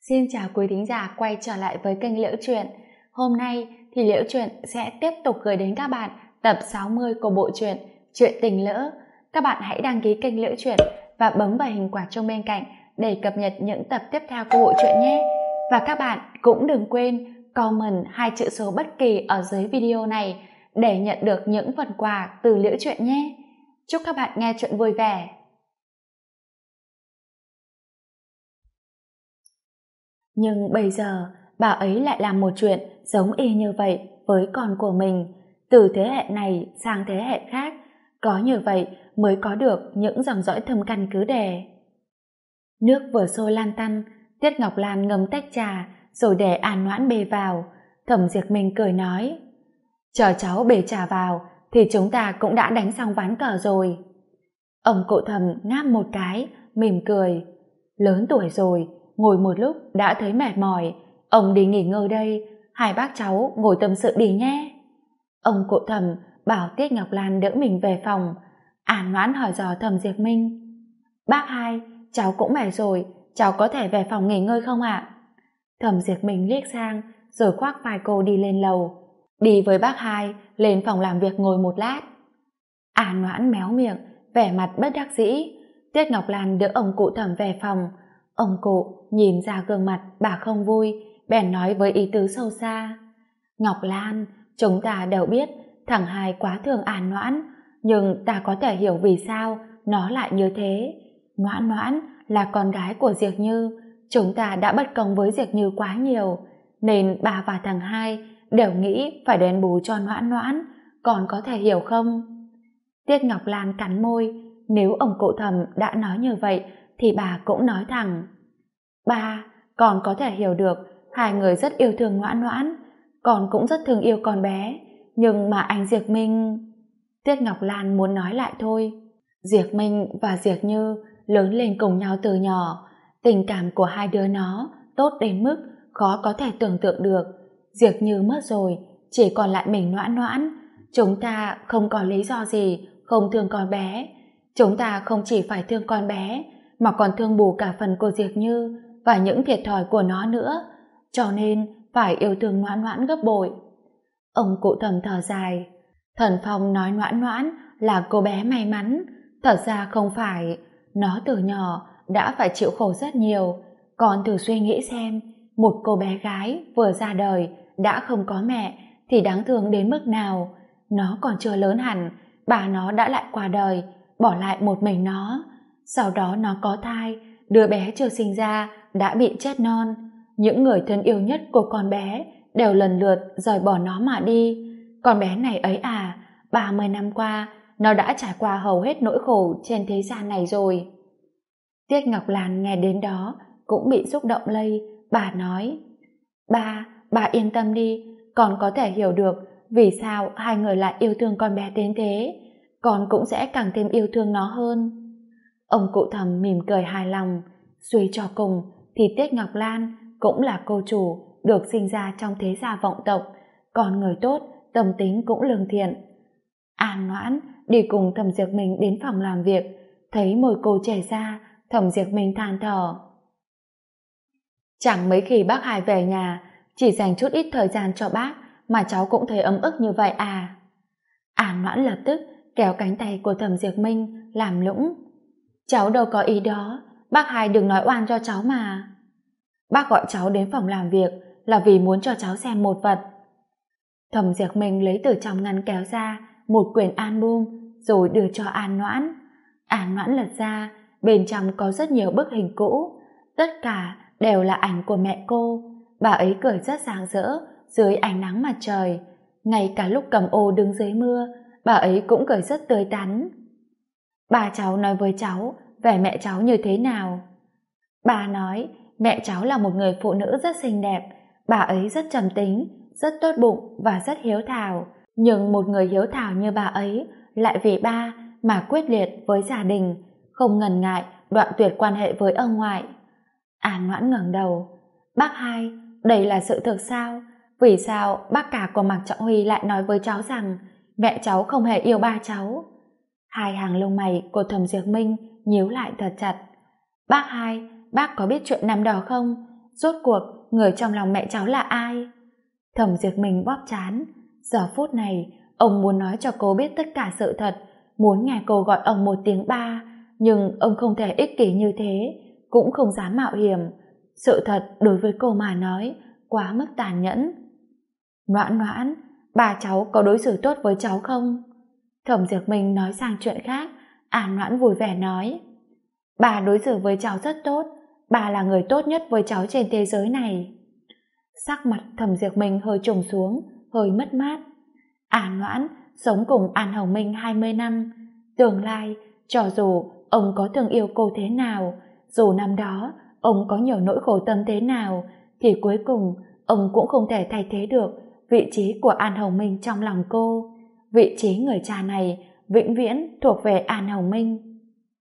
Xin chào quý thính giả quay trở lại với kênh Liễu Chuyện. Hôm nay thì Liễu Chuyện sẽ tiếp tục gửi đến các bạn tập 60 của bộ truyện Chuyện Tình Lỡ. Các bạn hãy đăng ký kênh Liễu Chuyện và bấm vào hình quả chuông bên cạnh để cập nhật những tập tiếp theo của bộ truyện nhé. Và các bạn cũng đừng quên comment 2 chữ số bất kỳ ở dưới video này để nhận được những phần quà từ Liễu Chuyện nhé. Chúc các bạn nghe chuyện vui vẻ. Nhưng bây giờ bà ấy lại làm một chuyện giống y như vậy với con của mình, từ thế hệ này sang thế hệ khác. Có như vậy mới có được những dòng dõi thâm căn cứ đề. Nước vừa sôi lan tăn, Tiết Ngọc Lan ngâm tách trà rồi để An Noãn bê vào. Thẩm Diệp Minh cười nói, chờ cháu bê trà vào thì chúng ta cũng đã đánh xong ván cờ rồi. Ông cụ Thẩm ngáp một cái, mỉm cười, lớn tuổi rồi, ngồi một lúc đã thấy mệt mỏi, ông đi nghỉ ngơi đây, hai bác cháu ngồi tâm sự đi nhé. Ông cụ Thẩm bảo Tiết Ngọc Lan đỡ mình về phòng. An Noãn hỏi dò Thẩm Diệp Minh, bác hai, cháu cũng mệt rồi, cháu có thể về phòng nghỉ ngơi không ạ? Thẩm Diệp Minh liếc sang rồi khoác vai cô đi lên lầu. Đi với bác hai lên phòng làm việc ngồi một lát. An Noãn méo miệng, vẻ mặt bất đắc dĩ. Tiết Ngọc Lan đỡ ông cụ Thẩm về phòng. Ông cụ nhìn ra gương mặt bà không vui, bèn nói với ý tứ sâu xa, Ngọc Lan, chúng ta đều biết thằng hai quá thương An Noãn, nhưng ta có thể hiểu vì sao nó lại như thế. Noãn Noãn là con gái của Diệp Như, chúng ta đã bất công với Diệp Như quá nhiều, nên bà và thằng hai đều nghĩ phải đền bù cho Noãn Noãn, còn có thể hiểu không? Tiết Ngọc Lan cắn môi, nếu ông cụ Thẩm đã nói như vậy thì bà cũng nói thẳng, ba, con có thể hiểu được hai người rất yêu thương Noãn Noãn, con cũng rất thương yêu con bé, nhưng mà anh Diệp Minh... Tiết Ngọc Lan muốn nói lại thôi. Diệp Minh và Diệp Như lớn lên cùng nhau từ nhỏ, tình cảm của hai đứa nó tốt đến mức khó có thể tưởng tượng được. Diệp Như mất rồi, chỉ còn lại mình Noãn Noãn, chúng ta không có lý do gì không thương con bé. Chúng ta không chỉ phải thương con bé mà còn thương bù cả phần của Diệp Như và những thiệt thòi của nó nữa, cho nên phải yêu thương Noãn Noãn gấp bội. Ông cụ Thẩm thở dài, Thần Phong nói Noãn Noãn là cô bé may mắn, thật ra không phải, nó từ nhỏ đã phải chịu khổ rất nhiều. Con thử suy nghĩ xem, một cô bé gái vừa ra đời đã không có mẹ thì đáng thương đến mức nào. Nó còn chưa lớn hẳn, bà nó đã lại qua đời, bỏ lại một mình nó. Sau đó nó có thai, đứa bé chưa sinh ra đã bị chết non. Những người thân yêu nhất của con bé đều lần lượt rời bỏ nó mà đi. Con bé này ấy à, 30 năm qua nó đã trải qua hầu hết nỗi khổ trên thế gian này rồi. Tiết Ngọc Lan nghe đến đó cũng bị xúc động lây. Bà nói, bà yên tâm đi, con có thể hiểu được vì sao hai người lại yêu thương con bé đến thế, con cũng sẽ càng thêm yêu thương nó hơn. Ông cụ Thẩm mỉm cười hài lòng, suy cho cùng thì Tiết Ngọc Lan cũng là cô chủ được sinh ra trong thế gia vọng tộc, còn người tốt, tâm tính cũng lương thiện. An Noãn đi cùng Thẩm Diệp Minh đến phòng làm việc, thấy môi cô chảy ra, Thẩm Diệp Minh than thở, chẳng mấy khi bác hai về nhà, chỉ dành chút ít thời gian cho bác mà cháu cũng thấy ấm ức như vậy à? An Noãn lập tức kéo cánh tay của Thẩm Diệp Minh làm lũng, cháu đâu có ý đó, bác hai đừng nói oan cho cháu mà. Bác gọi cháu đến phòng làm việc là vì muốn cho cháu xem một vật. Thẩm Diệp Minh lấy từ trong ngăn kéo ra một quyển album rồi đưa cho An Noãn. An Noãn lật ra, bên trong có rất nhiều bức hình cũ, tất cả đều là ảnh của mẹ cô. Bà ấy cười rất rạng rỡ dưới ánh nắng mặt trời, ngay cả lúc cầm ô đứng dưới mưa bà ấy cũng cười rất tươi tắn. Bà cháu nói với cháu về mẹ cháu như thế nào? Bà nói mẹ cháu là một người phụ nữ rất xinh đẹp, bà ấy rất trầm tính, rất tốt bụng và rất hiếu thảo, nhưng một người hiếu thảo như bà ấy lại vì ba mà quyết liệt với gia đình, không ngần ngại đoạn tuyệt quan hệ với ông ngoại. An Noãn ngẩng đầu, bác hai, đây là sự thực sao? Vì sao bác cả của Mạc Trọng Huy lại nói với cháu rằng mẹ cháu không hề yêu ba cháu? Hai hàng lông mày của Thẩm Diệp Minh nhíu lại thật chặt. Bác hai, bác có biết chuyện năm đó không? rốt cuộc người trong lòng mẹ cháu là ai? Thẩm Diệp Minh bóp trán. Giờ phút này ông muốn nói cho cô biết tất cả sự thật, muốn nghe cô gọi ông một tiếng ba, nhưng ông không thể ích kỷ như thế, cũng không dám mạo hiểm. Sự thật đối với cô mà nói quá mức tàn nhẫn. Noãn Noãn, bà cháu có đối xử tốt với cháu không? Thẩm Diệp Minh nói sang chuyện khác. An Noãn vui vẻ nói, bà đối xử với cháu rất tốt, bà là người tốt nhất với cháu trên thế giới này. Sắc mặt Thẩm Diệp Minh hơi trùng xuống, hơi mất mát. An Noãn sống cùng An Hồng Minh 20 năm, tương lai cho dù ông có thương yêu cô thế nào, dù năm đó ông có nhiều nỗi khổ tâm thế nào, thì cuối cùng ông cũng không thể thay thế được vị trí của An Hồng Minh trong lòng cô. Vị trí người cha này vĩnh viễn thuộc về An Hồng Minh.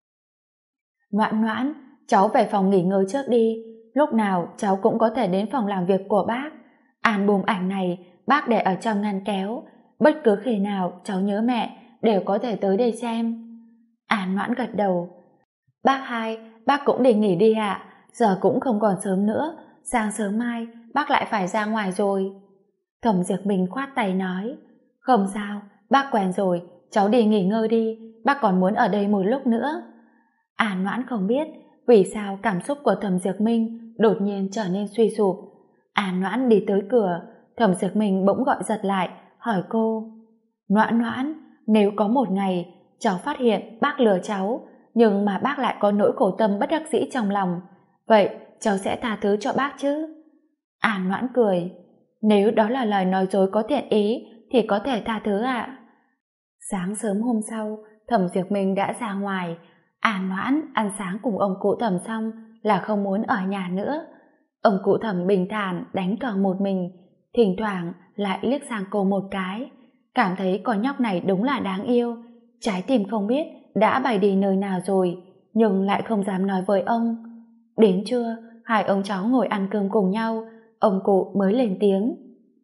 Noãn Noãn, cháu về phòng nghỉ ngơi trước đi, lúc nào cháu cũng có thể đến phòng làm việc của bác. Album ảnh này bác để ở trong ngăn kéo, bất cứ khi nào cháu nhớ mẹ đều có thể tới đây xem. An Noãn gật đầu. Bác hai, bác cũng đi nghỉ đi ạ, giờ cũng không còn sớm nữa, sáng sớm mai bác lại phải ra ngoài rồi. Thẩm Diệp Minh khoát tay nói, không sao, bác quen rồi, cháu đi nghỉ ngơi đi, bác còn muốn ở đây một lúc nữa. An Noãn không biết vì sao cảm xúc của Thẩm Diệp Minh đột nhiên trở nên suy sụp. An Noãn đi tới cửa, Thẩm Diệp Minh bỗng gọi giật lại, hỏi cô, Noãn Noãn, nếu có một ngày cháu phát hiện bác lừa cháu, nhưng mà bác lại có nỗi khổ tâm bất đắc dĩ trong lòng, vậy cháu sẽ tha thứ cho bác chứ? An Noãn cười, nếu đó là lời nói dối có thiện ý thì có thể tha thứ ạ. Sáng sớm hôm sau, Thẩm Diệp Minh đã ra ngoài. An Noãn ăn sáng cùng ông cụ Thẩm xong là không muốn ở nhà nữa. Ông cụ Thẩm bình thản đánh cờ một mình, thỉnh thoảng lại liếc sang cô một cái, cảm thấy con nhóc này đúng là đáng yêu, trái tim không biết đã bay đi nơi nào rồi, nhưng lại không dám nói với ông. Đến trưa, hai ông cháu ngồi ăn cơm cùng nhau, ông cụ mới lên tiếng.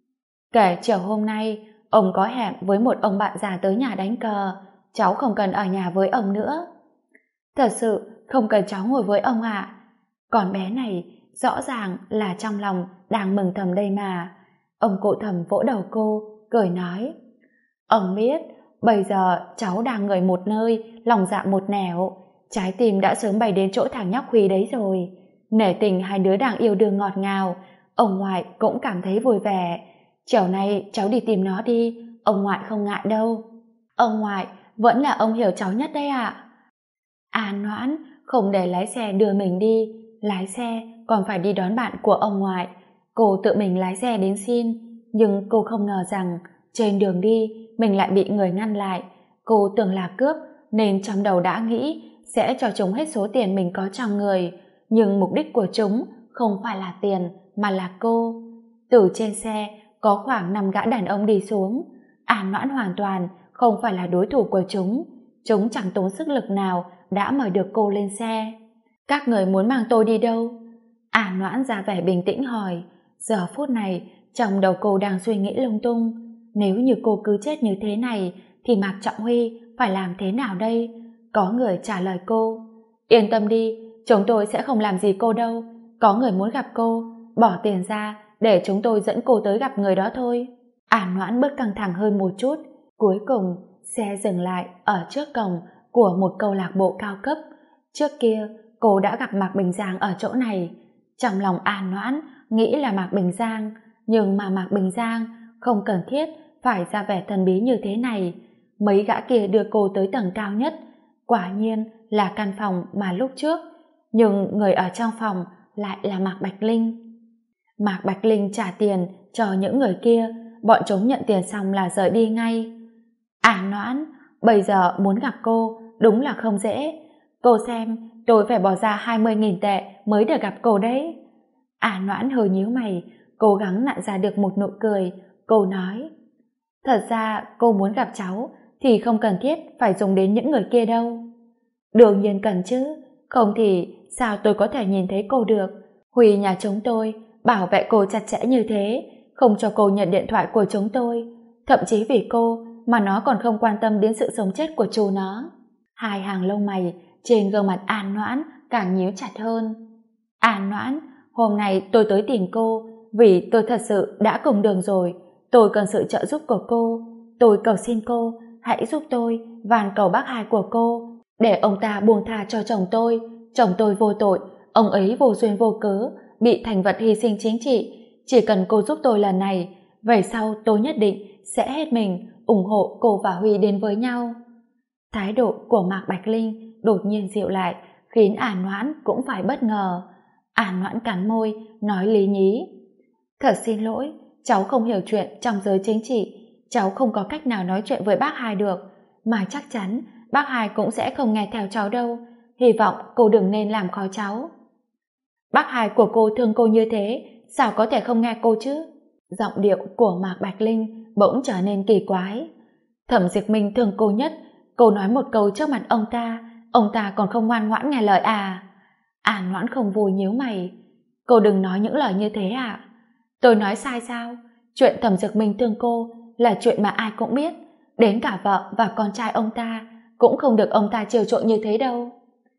Kể chiều hôm nay, ông có hẹn với một ông bạn già tới nhà đánh cờ, cháu không cần ở nhà với ông nữa. Thật sự không cần cháu ngồi với ông ạ. Con bé này rõ ràng là trong lòng đang mừng thầm đây mà. Ông cụ Thẩm vỗ đầu cô, cười nói, ông biết, bây giờ cháu đang người một nơi, lòng dạ một nẻo, trái tim đã sớm bay đến chỗ thằng nhóc Huy đấy rồi. Nể tình hai đứa đang yêu đương ngọt ngào, ông ngoại cũng cảm thấy vui vẻ. Chiều nay cháu đi tìm nó đi, ông ngoại không ngại đâu. Ông ngoại vẫn là ông hiểu cháu nhất đấy ạ. An Noãn không để lái xe đưa mình đi, lái xe còn phải đi đón bạn của ông ngoại. Cô tự mình lái xe đến xin, nhưng cô không ngờ rằng trên đường đi mình lại bị người ngăn lại. Cô tưởng là cướp nên trong đầu đã nghĩ sẽ cho chúng hết số tiền mình có trong người, nhưng mục đích của chúng không phải là tiền mà là cô. Từ trên xe có khoảng 5 gã đàn ông đi xuống. An Noãn hoàn toàn không phải là đối thủ của chúng. Chúng chẳng tốn sức lực nào đã mời được cô lên xe. Các người muốn mang tôi đi đâu? An Noãn ra vẻ bình tĩnh hỏi. Giờ phút này trong đầu cô đang suy nghĩ lung tung. Nếu như cô cứ chết như thế này thì Mạc Trọng Huy phải làm thế nào đây? Có người trả lời cô, yên tâm đi, chúng tôi sẽ không làm gì cô đâu. Có người muốn gặp cô, bỏ tiền ra để chúng tôi dẫn cô tới gặp người đó thôi. An Noãn bớt căng thẳng hơn một chút. Cuối cùng xe dừng lại ở trước cổng của một câu lạc bộ cao cấp. Trước kia cô đã gặp Mạc Bình Giang ở chỗ này. Trong lòng An Noãn nghĩ là Mạc Bình Giang, nhưng mà Mạc Bình Giang không cần thiết phải ra vẻ thần bí như thế này. Mấy gã kia đưa cô tới tầng cao nhất, quả nhiên là căn phòng mà lúc trước, nhưng người ở trong phòng lại là Mạc Bạch Linh. Mạc Bạch Linh trả tiền cho những người kia, bọn chúng nhận tiền xong là rời đi ngay. An Noãn, bây giờ muốn gặp cô đúng là không dễ. Cô xem, tôi phải bỏ ra 20.000 tệ mới được gặp cô đấy. An Noãn hơi nhíu mày, cố gắng nặn ra được một nụ cười. Cô nói, thật ra cô muốn gặp cháu thì không cần thiết phải dùng đến những người kia đâu. Đương nhiên cần chứ, không thì sao tôi có thể nhìn thấy cô được. Huy nhà chúng tôi bảo vệ cô chặt chẽ như thế, không cho cô nhận điện thoại của chúng tôi. Thậm chí vì cô mà nó còn không quan tâm đến sự sống chết của chú nó. Hai hàng lông mày trên gương mặt An Noãn càng nhíu chặt hơn. An Noãn, Hôm nay tôi tới tìm cô vì tôi thật sự đã cùng đường rồi. Tôi cần sự trợ giúp của cô. Tôi cầu xin cô hãy giúp tôi van cầu bác hai của cô để ông ta buông tha cho chồng tôi. Chồng tôi vô tội, ông ấy vô duyên vô cớ bị thành vật hy sinh chính trị. Chỉ cần cô giúp tôi lần này, về sau tôi nhất định sẽ hết mình ủng hộ cô và Huy đến với nhau. Thái độ của Mạc Bạch Linh đột nhiên dịu lại, khiến An Noãn cũng phải bất ngờ. An Noãn cắn môi, nói lý nhí: Thật xin lỗi, cháu không hiểu chuyện trong giới chính trị, cháu không có cách nào nói chuyện với bác hai được, mà chắc chắn bác hai cũng sẽ không nghe theo cháu đâu. Hy vọng cô đừng nên làm khó cháu. Bác hai của cô thương cô như thế, sao có thể không nghe cô chứ? Giọng điệu của Mạc Bạch Linh bỗng trở nên kỳ quái. Thẩm Diệp Minh thương cô nhất, cô nói một câu trước mặt ông ta còn không ngoan ngoãn nghe lời à? An Noãn không vui nhíu mày. Cô đừng nói những lời như thế ạ. Tôi nói sai sao? Chuyện Thẩm Diệp Minh thương cô là chuyện mà ai cũng biết, đến cả vợ và con trai ông ta cũng không được ông ta chiều chuộng như thế đâu.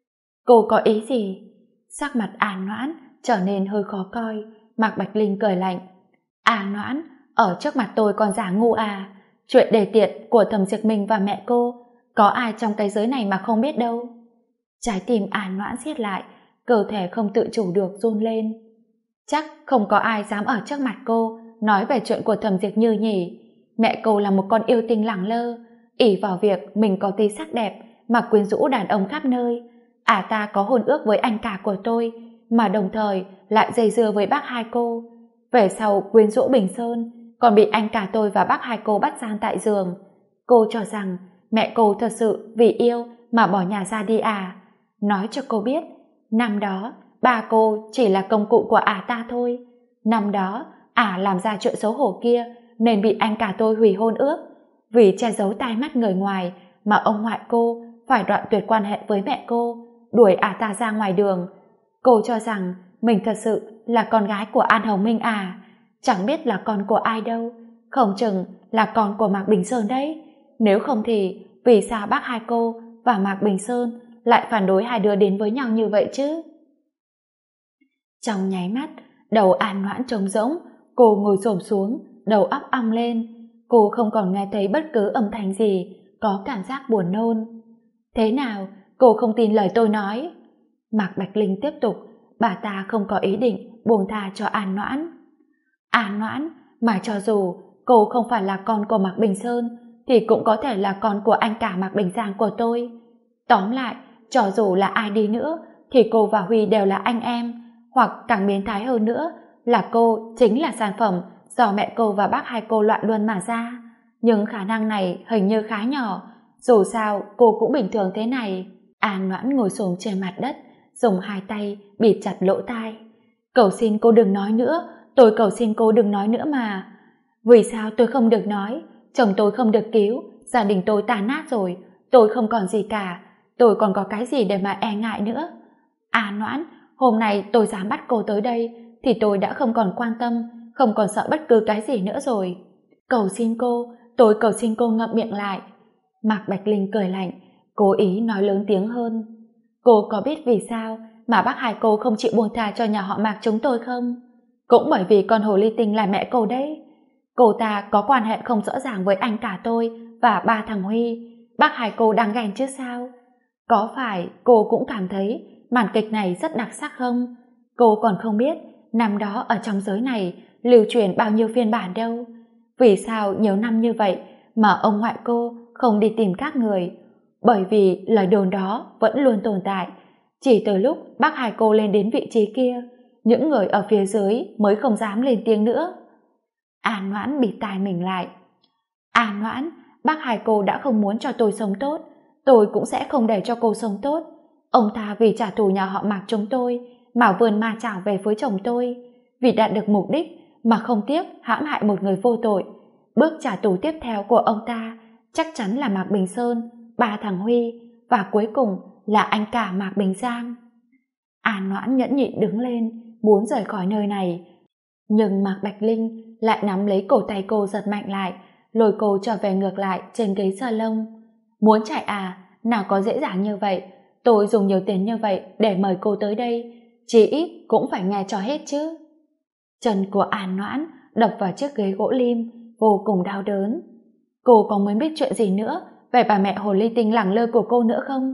Cô có ý gì? Sắc mặt An Noãn trở nên hơi khó coi. Mạc Bạch Linh cười lạnh. An Noãn, ở trước mặt tôi còn giả ngu à? Chuyện đề tiện của Thẩm Diệp Minh và mẹ cô có ai trong cái giới này mà không biết đâu. Trái tim An Noãn siết lại, cơ thể không tự chủ được run lên. Chắc không có ai dám ở trước mặt cô nói về chuyện của Thẩm Diệp Như nhỉ? Mẹ cô là một con yêu tinh lẳng lơ, ỷ vào việc mình có tí sắc đẹp mà quyến rũ đàn ông khắp nơi. Ta có hôn ước với anh cả của tôi, mà đồng thời lại dây dưa với bác hai cô. Về sau quyến rũ Bình Sơn, còn bị anh cả tôi và bác hai cô bắt giam tại giường. Cô cho rằng mẹ cô thật sự vì yêu mà bỏ nhà ra đi à? Nói cho cô biết, năm đó bà cô chỉ là công cụ của ta thôi. Năm đó làm ra chuyện xấu hổ kia nên bị anh cả tôi hủy hôn ước. Vì che giấu tai mắt người ngoài mà ông ngoại cô phải đoạn tuyệt quan hệ với mẹ cô, đuổi ta ra ngoài đường. Cô cho rằng mình thật sự là con gái của An Hồng Minh à? Chẳng biết là con của ai đâu, không chừng là con của Mạc Bình Sơn đấy. Nếu không thì vì sao bác hai cô và Mạc Bình Sơn lại phản đối hai đứa đến với nhau như vậy chứ? Trong nháy mắt, đầu An Noãn trống rỗng, cô ngồi xổm xuống, đầu óc ong lên. Cô không còn nghe thấy bất cứ âm thanh gì, có cảm giác buồn nôn. Thế nào, cô không tin lời tôi nói? Mạc Bạch Linh tiếp tục, bà ta không có ý định buông tha cho An Noãn. An Noãn, mà cho dù cô không phải là con của Mạc Bình Sơn, thì cũng có thể là con của anh cả Mạc Bình Giang của tôi. Tóm lại, cho dù là ai đi nữa, thì cô và Huy đều là anh em, hoặc càng biến thái hơn nữa là cô chính là sản phẩm do mẹ cô và bác hai cô loạn luân mà ra. Nhưng khả năng này hình như khá nhỏ, dù sao cô cũng bình thường thế này. An Noãn ngồi xổm trên mặt đất, dùng hai tay bịt chặt lỗ tai. Cầu xin cô đừng nói nữa, tôi cầu xin cô đừng nói nữa mà. Vì sao tôi không được nói? Chồng tôi không được cứu, gia đình tôi tan nát rồi, tôi không còn gì cả, tôi còn có cái gì để mà e ngại nữa? An Noãn, hôm nay tôi dám bắt cô tới đây thì tôi đã không còn quan tâm, không còn sợ bất cứ cái gì nữa rồi. Cầu xin cô, tôi cầu xin cô ngậm miệng lại. Mạc Bạch Linh cười lạnh, cố ý nói lớn tiếng hơn. Cô có biết vì sao mà bác hai cô không chịu buông tha cho nhà họ Mạc chúng tôi không? Cũng bởi vì con hồ ly tinh là mẹ cô đấy. Cô ta có quan hệ không rõ ràng với anh cả tôi và ba thằng Huy. Bác hai cô đang ghen chứ sao? Có phải cô cũng cảm thấy màn kịch này rất đặc sắc không? Cô còn không biết năm đó ở trong giới này lưu truyền bao nhiêu phiên bản đâu. Vì sao nhiều năm như vậy mà ông ngoại cô không đi tìm các người? Bởi vì lời đồn đó vẫn luôn tồn tại. Chỉ từ lúc bác hai cô lên đến vị trí kia, những người ở phía dưới mới không dám lên tiếng nữa. An Noãn bịt tai mình lại. An Noãn, bác hai cô đã không muốn cho tôi sống tốt, tôi cũng sẽ không để cho cô sống tốt. Ông ta vì trả thù nhà họ Mạc chúng tôi mà vươn ma chảo về với chồng tôi, vì đạt được mục đích mà không tiếc hãm hại một người vô tội. Bước trả thù tiếp theo của ông ta chắc chắn là Mạc Bình Sơn, ba thằng Huy và cuối cùng là anh cả Mạc Bình Giang. An Noãn nhẫn nhịn đứng lên, muốn rời khỏi nơi này, nhưng Mạc Bạch Linh lại nắm lấy cổ tay cô giật mạnh lại, lôi cô trở về ngược lại trên ghế salon. Muốn chạy à? Nào có dễ dàng như vậy. Tôi dùng nhiều tiền như vậy để mời cô tới đây, chí ít cũng phải nghe cho hết chứ. Chân của An Noãn đập vào chiếc ghế gỗ lim, vô cùng đau đớn. Cô có muốn biết chuyện gì nữa về bà mẹ hồ ly tinh lẳng lơ của cô nữa không?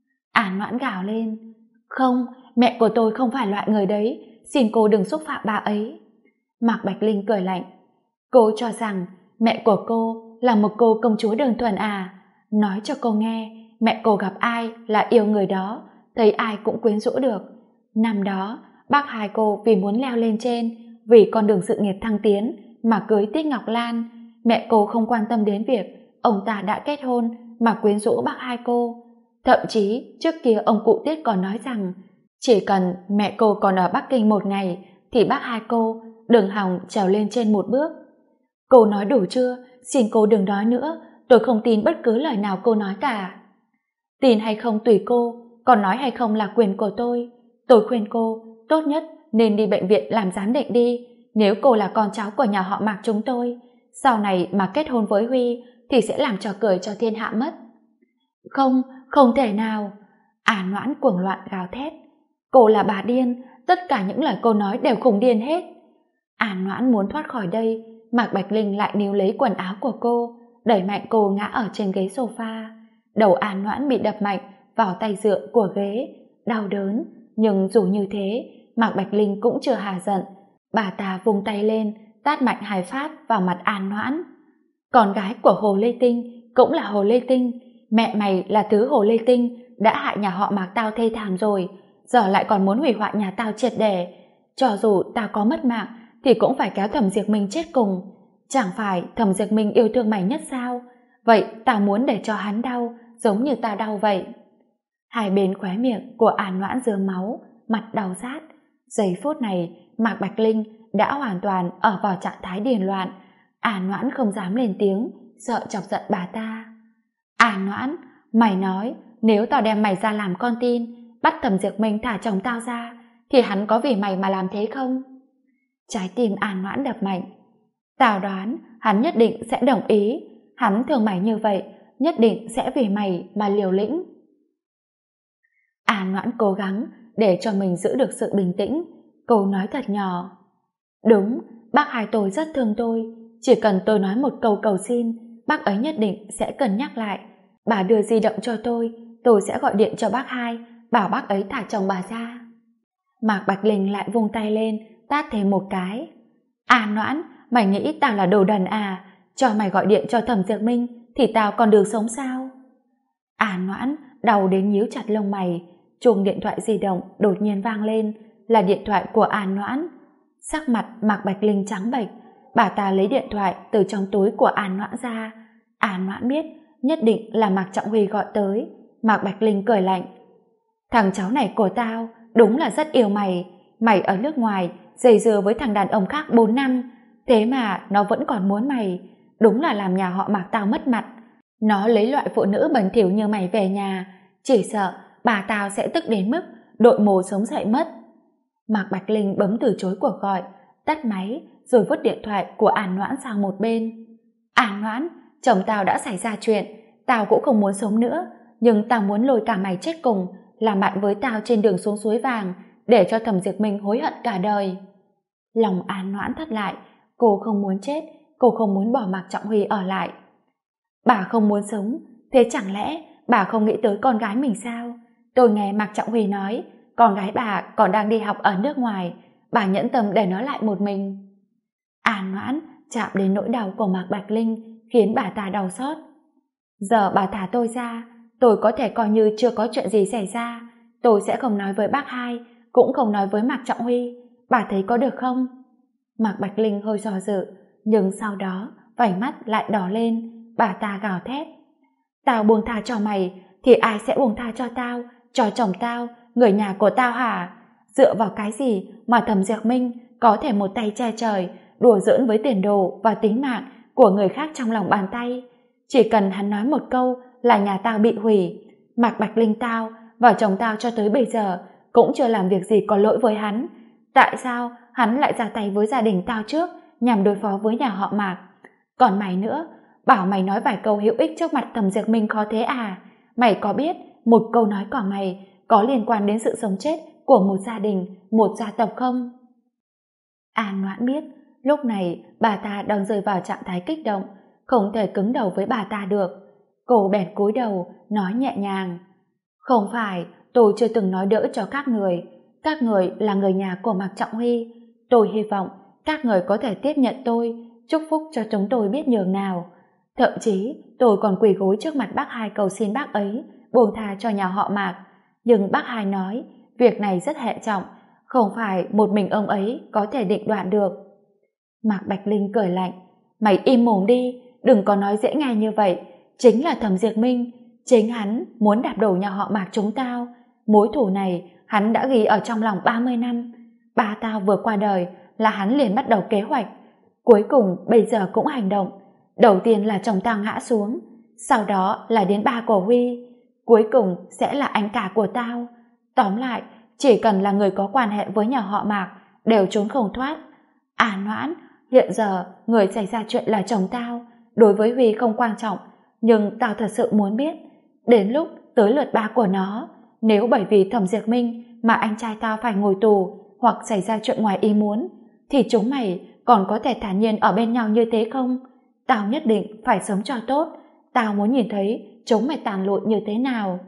An Noãn gào lên. Không, mẹ của tôi không phải loại người đấy, xin cô đừng xúc phạm bà ấy. Mạc Bạch Linh cười lạnh. Cô cho rằng mẹ của cô là một cô công chúa đơn thuần à? Nói cho cô nghe, mẹ cô gặp ai là yêu người đó, thấy ai cũng quyến rũ được. Năm đó, bác hai cô vì muốn leo lên trên, vì con đường sự nghiệp thăng tiến mà cưới Tiết Ngọc Lan. Mẹ cô không quan tâm đến việc ông ta đã kết hôn mà quyến rũ bác hai cô. Thậm chí trước kia ông cụ Tiết còn nói rằng chỉ cần mẹ cô còn ở Bắc Kinh một ngày thì bác hai cô đừng hòng trèo lên trên một bước. Cô nói đủ chưa? Xin cô đừng nói nữa, tôi không tin bất cứ lời nào cô nói cả. Tin hay không tùy cô, còn nói hay không là quyền của tôi. Tôi khuyên cô tốt nhất nên đi bệnh viện làm giám định đi. Nếu cô là con cháu của nhà họ Mạc chúng tôi, sau này mà kết hôn với Huy thì sẽ làm trò cười cho thiên hạ mất. Không, không thể nào. An Noãn cuồng loạn gào thét. Cô là bà điên, tất cả những lời cô nói đều khùng điên hết. An Noãn muốn thoát khỏi đây, Mạc Bạch Linh lại níu lấy quần áo của cô, đẩy mạnh cô ngã ở trên ghế sofa. Đầu An Noãn bị đập mạnh vào tay dựa của ghế, đau đớn, nhưng dù như thế, Mạc Bạch Linh cũng chưa hà giận. Bà ta vung tay lên, tát mạnh 2 phát vào mặt An Noãn. Con gái của Hồ Lê Tinh cũng là Hồ Lê Tinh, mẹ mày là thứ Hồ Lê Tinh đã hại nhà họ Mạc tao thê thảm rồi, giờ lại còn muốn hủy hoại nhà tao triệt để. Cho dù tao có mất mạng thì cũng phải kéo Thẩm Diệp Minh chết cùng. Chẳng phải Thẩm Diệp Minh yêu thương mày nhất sao? Vậy tao muốn để cho hắn đau giống như tao đau vậy. Hai bên khóe miệng của An Noãn rơm máu, mặt đau rát. Giây phút này Mạc Bạch Linh đã hoàn toàn ở vào trạng thái điên loạn. An Noãn không dám lên tiếng, sợ chọc giận bà ta. An Noãn, mày nói nếu tao đem mày ra làm con tin, bắt Thẩm Diệp Minh thả chồng tao ra, thì hắn có vì mày mà làm thế không? Trái tim An Noãn đập mạnh. Tao đoán hắn nhất định sẽ đồng ý, hắn thương mày như vậy, nhất định sẽ vì mày mà liều lĩnh. An Noãn cố gắng để cho mình giữ được sự bình tĩnh, cô nói thật nhỏ. Đúng, bác hai tôi rất thương tôi, chỉ cần tôi nói một câu cầu xin, bác ấy nhất định sẽ cân nhắc lại. Bà đưa di động cho tôi sẽ gọi điện cho bác hai, bảo bác ấy thả chồng bà ra. Mạc Bạch Linh lại vung tay lên, tát thêm một cái. An Noãn, mày nghĩ tao là đồ đần à? Cho mày gọi điện cho Thẩm Diệp Minh thì tao còn được sống sao? An Noãn đau đến nhíu chặt lông mày. Chuông điện thoại di động đột nhiên vang lên, là điện thoại của An Noãn. Sắc mặt Mạc Bạch Linh trắng bệch, bà ta lấy điện thoại từ trong túi của An Noãn ra. An Noãn biết nhất định là Mạc Trọng Huy gọi tới. Mạc Bạch Linh cười lạnh. Thằng cháu này của tao đúng là rất yêu mày. Mày ở nước ngoài dây dưa với thằng đàn ông khác 4 năm, thế mà nó vẫn còn muốn mày. Đúng là làm nhà họ Mạc tao mất mặt. Nó lấy loại phụ nữ bẩn thỉu như mày về nhà, chỉ sợ bà tao sẽ tức đến mức đội mồ sống dậy mất. Mạc Bạch Linh bấm từ chối cuộc gọi, tắt máy rồi vứt điện thoại của An Noãn sang một bên. An Noãn, chồng tao đã xảy ra chuyện, tao cũng không muốn sống nữa, nhưng tao muốn lôi cả mày chết cùng, làm bạn với tao trên đường xuống suối vàng, để cho Thẩm Diệp Minh hối hận cả đời. Lòng An Noãn thắt lại, cô không muốn chết, cô không muốn bỏ Mạc Trọng Huy ở lại. Bà không muốn sống, thế chẳng lẽ bà không nghĩ tới con gái mình sao? Tôi nghe Mạc Trọng Huy nói, con gái bà còn đang đi học ở nước ngoài, bà nhẫn tâm để nó lại một mình. An Noãn chạm đến nỗi đau của Mạc Bạch Linh, khiến bà ta đau xót. Giờ bà thả tôi ra, tôi có thể coi như chưa có chuyện gì xảy ra. Tôi sẽ không nói với bác hai, cũng không nói với Mạc Trọng Huy. Bà thấy có được không? Mạc Bạch Linh hơi do dự, nhưng sau đó vành mắt lại đỏ lên. Bà ta gào thét. Tao buông tha cho mày thì ai sẽ buông tha cho tao, cho chồng tao, người nhà của tao hả? Dựa vào cái gì mà Thẩm Diệp Minh có thể một tay che trời, đùa giỡn với tiền đồ và tính mạng của người khác trong lòng bàn tay? Chỉ cần hắn nói một câu là nhà tao bị hủy. Mạc Bạch Linh tao và chồng tao cho tới bây giờ cũng chưa làm việc gì có lỗi với hắn. Tại sao hắn lại ra tay với gia đình tao trước, nhằm đối phó với nhà họ Mạc? Còn mày nữa, bảo mày nói vài câu hữu ích trước mặt Thẩm Diệp Minh khó thế à? Mày có biết một câu nói của mày có liên quan đến sự sống chết của một gia đình, một gia tộc không? An Noãn biết lúc này bà ta đang rơi vào trạng thái kích động, không thể cứng đầu với bà ta được. Cô bèn cúi đầu nói nhẹ nhàng: không phải, tôi chưa từng nói đỡ cho các người là người nhà của Mạc Trọng Huy. Tôi hy vọng các người có thể tiếp nhận tôi, chúc phúc cho chúng tôi biết nhường nào. Thậm chí tôi còn quỳ gối trước mặt bác Hai cầu xin bác ấy buông tha cho nhà họ Mạc. Nhưng bác Hai nói việc này rất hệ trọng, không phải một mình ông ấy có thể định đoạt được. Mạc Bạch Linh cười lạnh: mày im mồm đi, đừng có nói dễ nghe như vậy. Chính là Thẩm Diệt Minh, chính hắn muốn đạp đổ nhà họ Mạc chúng tao. Mối thù này hắn đã ghi ở trong lòng 30 năm. Ba tao vừa qua đời là hắn liền bắt đầu kế hoạch, cuối cùng bây giờ cũng hành động. Đầu tiên là chồng tao ngã xuống, sau đó là đến ba của Huy, cuối cùng sẽ là anh cả của tao. Tóm lại, chỉ cần là người có quan hệ với nhà họ Mạc đều trốn không thoát. À Noãn, hiện giờ người xảy ra chuyện là chồng tao, đối với Huy không quan trọng, nhưng tao thật sự muốn biết, đến lúc tới lượt ba của nó, nếu bởi vì Thẩm Diệt Minh mà anh trai tao phải ngồi tù hoặc xảy ra chuyện ngoài ý muốn, thì chúng mày còn có thể thản nhiên ở bên nhau như thế không? Tao nhất định phải sống cho tốt, tao muốn nhìn thấy chúng mày tàn lụi như thế nào.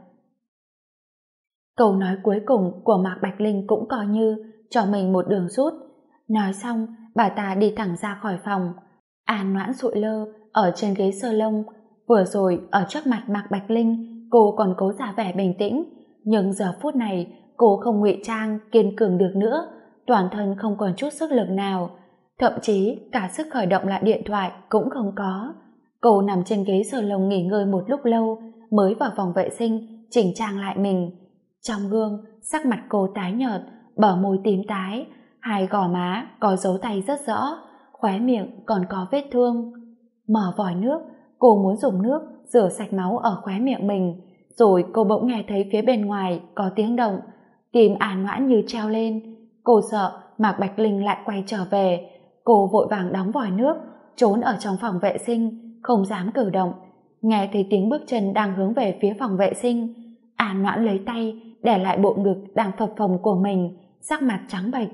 Câu nói cuối cùng của Mạc Bạch Linh cũng coi như cho mình một đường rút. Nói xong, bà ta đi thẳng ra khỏi phòng. An Noãn sụi lơ ở trên ghế sơ lông. Vừa rồi ở trước mặt Mạc Bạch Linh, cô còn cố giả vẻ bình tĩnh, nhưng giờ phút này cô không ngụy trang kiên cường được nữa, toàn thân không còn chút sức lực nào, thậm chí cả sức khởi động lại điện thoại cũng không có. Cô nằm trên ghế sờ lông nghỉ ngơi một lúc lâu mới vào phòng vệ sinh chỉnh trang lại mình. Trong gương, sắc mặt cô tái nhợt, bờ môi tím tái, hai gò má có dấu tay rất rõ, khóe miệng còn có vết thương. Mở vòi nước, cô muốn dùng nước rửa sạch máu ở khóe miệng mình, rồi cô bỗng nghe thấy phía bên ngoài có tiếng động. Tim An Noãn như treo lên. Cô sợ Mạc Bạch Linh lại quay trở về. Cô vội vàng đóng vòi nước, trốn ở trong phòng vệ sinh, không dám cử động. Nghe thấy tiếng bước chân đang hướng về phía phòng vệ sinh, An Noãn lấy tay để lại bộ ngực đang phập phồng của mình, sắc mặt trắng bệch.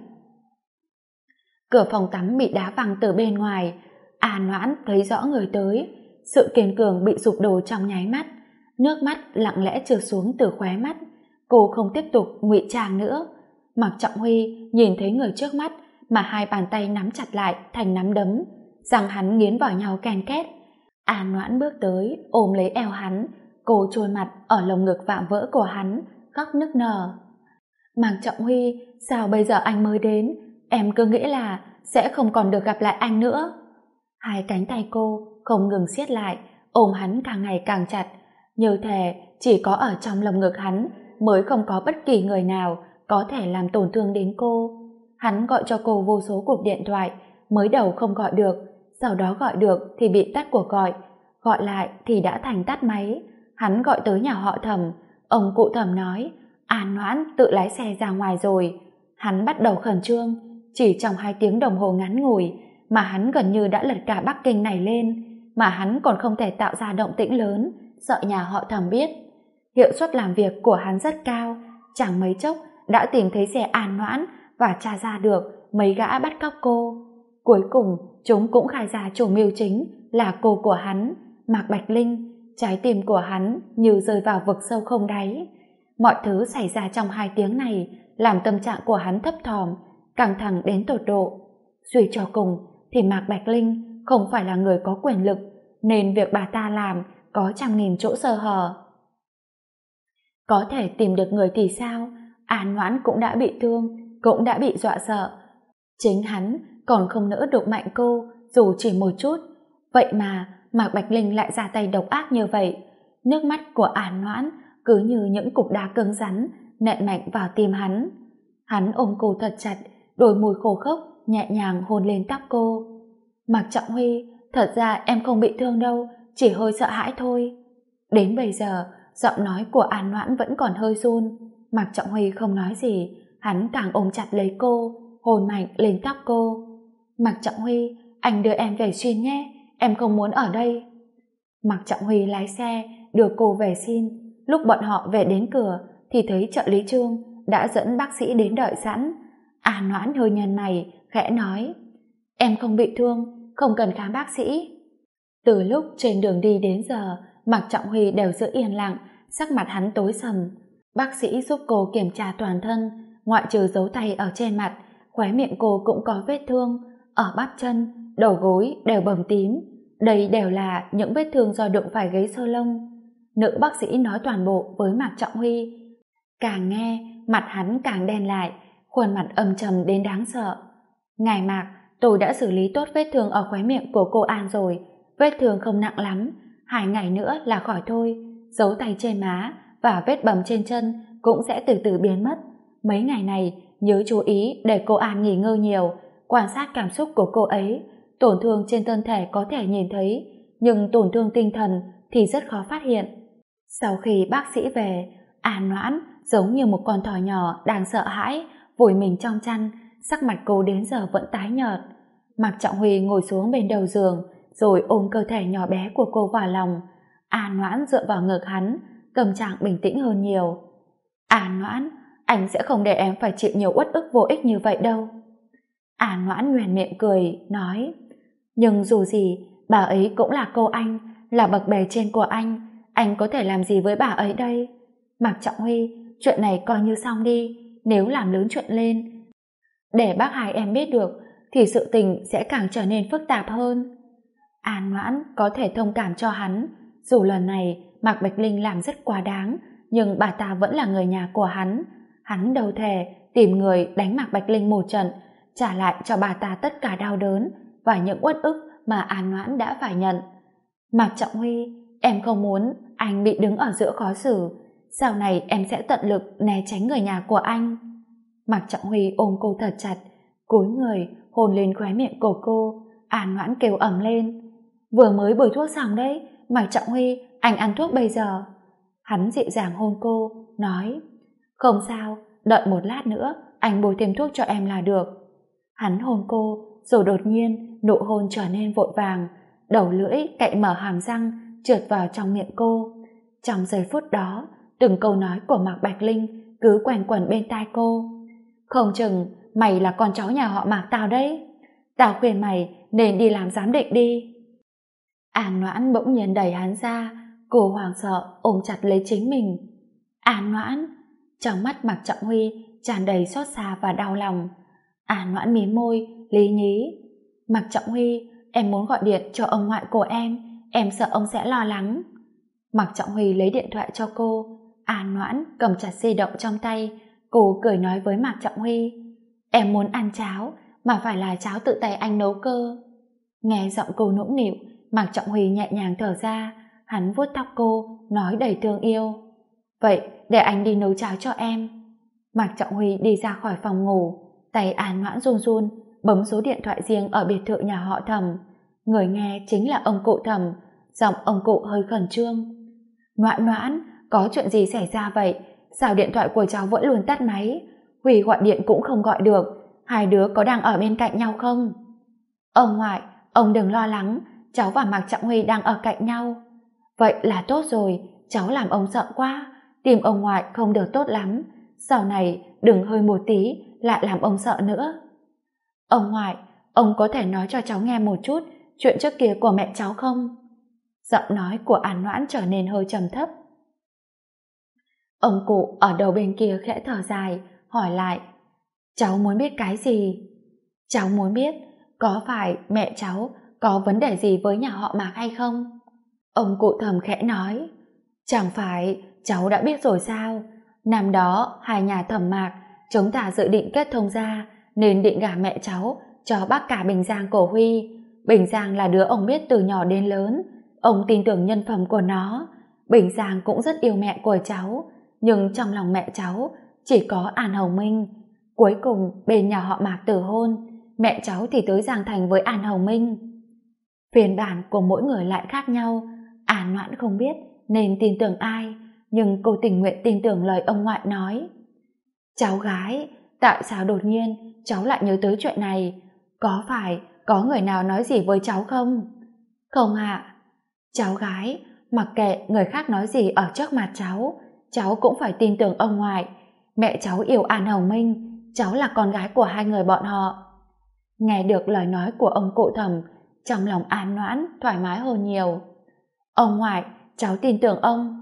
Cửa phòng tắm bị đá văng từ bên ngoài. An Noãn thấy rõ người tới, sự kiên cường bị sụp đổ trong nháy mắt, nước mắt lặng lẽ trượt xuống từ khóe mắt. Cô không tiếp tục ngụy trang nữa. Mạc Trọng Huy nhìn thấy người trước mắt mà hai bàn tay nắm chặt lại thành nắm đấm, răng hắn nghiến vào nhau ken két. An Noãn bước tới ôm lấy eo hắn, cô chôn mặt ở lồng ngực vạm vỡ của hắn, khóc nức nở. Mạc Trọng Huy, sao bây giờ anh mới đến? Em cứ nghĩ là sẽ không còn được gặp lại anh nữa. Hai cánh tay cô không ngừng siết lại, ôm hắn càng ngày càng chặt, như thể chỉ có ở trong lồng ngực hắn mới không có bất kỳ người nào có thể làm tổn thương đến cô. Hắn gọi cho cô vô số cuộc điện thoại, mới đầu không gọi được, sau đó gọi được thì bị tắt cuộc gọi, gọi lại thì đã thành tắt máy. Hắn gọi tới nhà họ Thẩm, ông cụ Thẩm nói An Noãn tự lái xe ra ngoài rồi. Hắn bắt đầu khẩn trương, chỉ trong 2 tiếng đồng hồ ngắn ngủi mà hắn gần như đã lật cả Bắc Kinh này lên, mà hắn còn không thể tạo ra động tĩnh lớn, sợ nhà họ Thẩm biết. Hiệu suất làm việc của hắn rất cao, chẳng mấy chốc đã tìm thấy xe An Noãn và tra ra được mấy gã bắt cóc cô. Cuối cùng chúng cũng khai ra chủ mưu chính là cô của hắn, Mạc Bạch Linh. Trái tim của hắn như rơi vào vực sâu không đáy. Mọi thứ xảy ra trong 2 tiếng này làm tâm trạng của hắn thấp thỏm, căng thẳng đến tột độ. Suy cho cùng thì Mạc Bạch Linh không phải là người có quyền lực, nên việc bà ta làm có trăm nghìn chỗ sơ hở. Có thể tìm được người thì sao? An Noãn cũng đã bị thương, cũng đã bị dọa sợ. Chính hắn còn không nỡ đụng mạnh cô dù chỉ một chút. Vậy mà Mạc Bạch Linh lại ra tay độc ác như vậy. Nước mắt của An Noãn cứ như những cục đá cứng rắn nện mạnh vào tim hắn. Hắn ôm cô thật chặt, đôi môi khô khốc nhẹ nhàng hôn lên tóc cô. Mạc Trọng Huy, thật ra em không bị thương đâu, chỉ hơi sợ hãi thôi. Đến bây giờ giọng nói của An Noãn vẫn còn hơi run. Mạc Trọng Huy không nói gì, hắn càng ôm chặt lấy cô, hôn mạnh lên tóc cô. Mạc Trọng Huy, anh đưa em về Xin nhé, em không muốn ở đây. Mạc Trọng Huy lái xe đưa cô về Xin. Lúc bọn họ về đến cửa thì thấy trợ lý Trương đã dẫn bác sĩ đến đợi sẵn. An Noãn hơi nhăn mày, khẽ nói: Em không bị thương, không cần khám bác sĩ. Từ lúc trên đường đi đến giờ, Mạc Trọng Huy đều giữ yên lặng, sắc mặt hắn tối sầm. Bác sĩ giúp cô kiểm tra toàn thân, ngoại trừ dấu tay ở trên mặt, khóe miệng cô cũng có vết thương, ở bắp chân, đầu gối đều bầm tím. Đây đều là những vết thương do đụng phải ghế salon. Nữ bác sĩ nói toàn bộ với Mạc Trọng Huy. Càng nghe, mặt hắn càng đen lại, khuôn mặt âm trầm đến đáng sợ. Ngài Mạc, tôi đã xử lý tốt vết thương ở khóe miệng của cô An rồi, vết thương không nặng lắm, 2 ngày nữa là khỏi thôi. Dấu tay trên má và vết bầm trên chân cũng sẽ từ từ biến mất. Mấy ngày này nhớ chú ý để cô An nghỉ ngơi nhiều, quan sát cảm xúc của cô ấy. Tổn thương trên thân thể có thể nhìn thấy, nhưng tổn thương tinh thần thì rất khó phát hiện. Sau khi bác sĩ về, An Noãn giống như một con thỏ nhỏ đang sợ hãi, vùi mình trong chăn, sắc mặt cô đến giờ vẫn tái nhợt. Mạc Trọng Huy ngồi xuống bên đầu giường, rồi ôm cơ thể nhỏ bé của cô vào lòng. An Noãn dựa vào ngực hắn, tâm trạng bình tĩnh hơn nhiều. An Noãn, anh sẽ không để em phải chịu nhiều uất ức vô ích như vậy đâu. An Noãn nhoẻn miệng cười, nói: Nhưng dù gì, bà ấy cũng là cô anh, là bậc bề trên của anh có thể làm gì với bà ấy đây? Mạc Trọng Huy, chuyện này coi như xong đi, nếu làm lớn chuyện lên, để bác hai em biết được, thì sự tình sẽ càng trở nên phức tạp hơn. An Noãn có thể thông cảm cho hắn, dù lần này Mạc Bạch Linh làm rất quá đáng, nhưng bà ta vẫn là người nhà của hắn đâu thể tìm người đánh Mạc Bạch Linh một trận, trả lại cho bà ta tất cả đau đớn và những uất ức mà An Noãn đã phải nhận. Mạc Trọng Huy, em không muốn anh bị đứng ở giữa khó xử, sau này em sẽ tận lực né tránh người nhà của anh. Mạc Trọng Huy ôm cô thật chặt, cúi người hôn lên khóe miệng của cô. An Noãn kêu ầm lên: Vừa mới bôi thuốc xong đấy, Mạc Trọng Huy, anh ăn thuốc bây giờ. Hắn dịu dàng hôn cô, nói: Không sao, đợi một lát nữa anh bôi thêm thuốc cho em là được. Hắn hôn cô, rồi đột nhiên nụ hôn trở nên vội vàng, đầu lưỡi cạy mở hàm răng trượt vào trong miệng cô. Trong giây phút đó, từng câu nói của Mạc Bạch Linh cứ quanh quẩn bên tai cô: Không chừng mày là con cháu nhà họ Mạc tao đấy, tao khuyên mày nên đi làm giám định đi. An Noãn bỗng nhiên đẩy hắn ra, cô hoảng sợ ôm chặt lấy chính mình. An Noãn, trong mắt Mạc Trọng Huy tràn đầy xót xa và đau lòng. An Noãn mím môi, lý nhí: Mạc Trọng Huy, em muốn gọi điện cho ông ngoại của em sợ ông sẽ lo lắng. Mạc Trọng Huy lấy điện thoại cho cô. An Noãn cầm chặt di động trong tay, cô cười nói với Mạc Trọng Huy: Em muốn ăn cháo, mà phải là cháo tự tay anh nấu cơ. Nghe giọng cô nũng nịu, Mạc Trọng Huy nhẹ nhàng thở ra, hắn vuốt tóc cô, nói đầy thương yêu: Vậy để anh đi nấu cháo cho em. Mạc Trọng Huy đi ra khỏi phòng ngủ, tay An Noãn run run bấm số điện thoại riêng ở biệt thự nhà họ Thẩm. Người nghe chính là ông cụ Thẩm, giọng ông cụ hơi khẩn trương: Noãn Noãn, có chuyện gì xảy ra vậy? Sao điện thoại của cháu vẫn luôn tắt máy? Huy gọi điện cũng không gọi được, hai đứa có đang ở bên cạnh nhau không? Ông ngoại, ông đừng lo lắng, cháu và Mạc Trọng Huy đang ở cạnh nhau. Vậy là tốt rồi, cháu làm ông sợ quá, tìm ông ngoại không được tốt lắm, sau này đừng hơi một tí lại làm ông sợ nữa. Ông ngoại, ông có thể nói cho cháu nghe một chút chuyện trước kia của mẹ cháu không? Giọng nói của An Noãn trở nên hơi trầm thấp. Ông cụ ở đầu bên kia khẽ thở dài, hỏi lại: Cháu muốn biết cái gì? Cháu muốn biết có phải mẹ cháu có vấn đề gì với nhà họ Mạc hay không? Ông cụ Thẩm khẽ nói: Chẳng phải cháu đã biết rồi sao? Năm đó hai nhà Thẩm Mạc chúng ta dự định kết thông gia, nên định gả mẹ cháu cho bác cả Bình Giang của Huy. Bình Giang là đứa ông biết từ nhỏ đến lớn, ông tin tưởng nhân phẩm của nó. Bình Giang cũng rất yêu mẹ của cháu, nhưng trong lòng mẹ cháu chỉ có An Hồng Minh. Cuối cùng bên nhà họ Mạc từ hôn, mẹ cháu thì tới Giang Thành với An Hồng Minh. Phiên bản của mỗi người lại khác nhau, An Noãn không biết nên tin tưởng ai, nhưng cô tình nguyện tin tưởng lời ông ngoại nói. Cháu gái, tại sao đột nhiên cháu lại nhớ tới chuyện này? Có phải có người nào nói gì với cháu không? Không ạ. Cháu gái, mặc kệ người khác nói gì ở trước mặt cháu cũng phải tin tưởng ông ngoại. Mẹ cháu yêu An Hồng Minh, cháu là con gái của hai người bọn họ. Nghe được lời nói của ông cụ Thẩm, trong lòng An Noãn thoải mái hơn nhiều. Ông ngoại, cháu tin tưởng ông.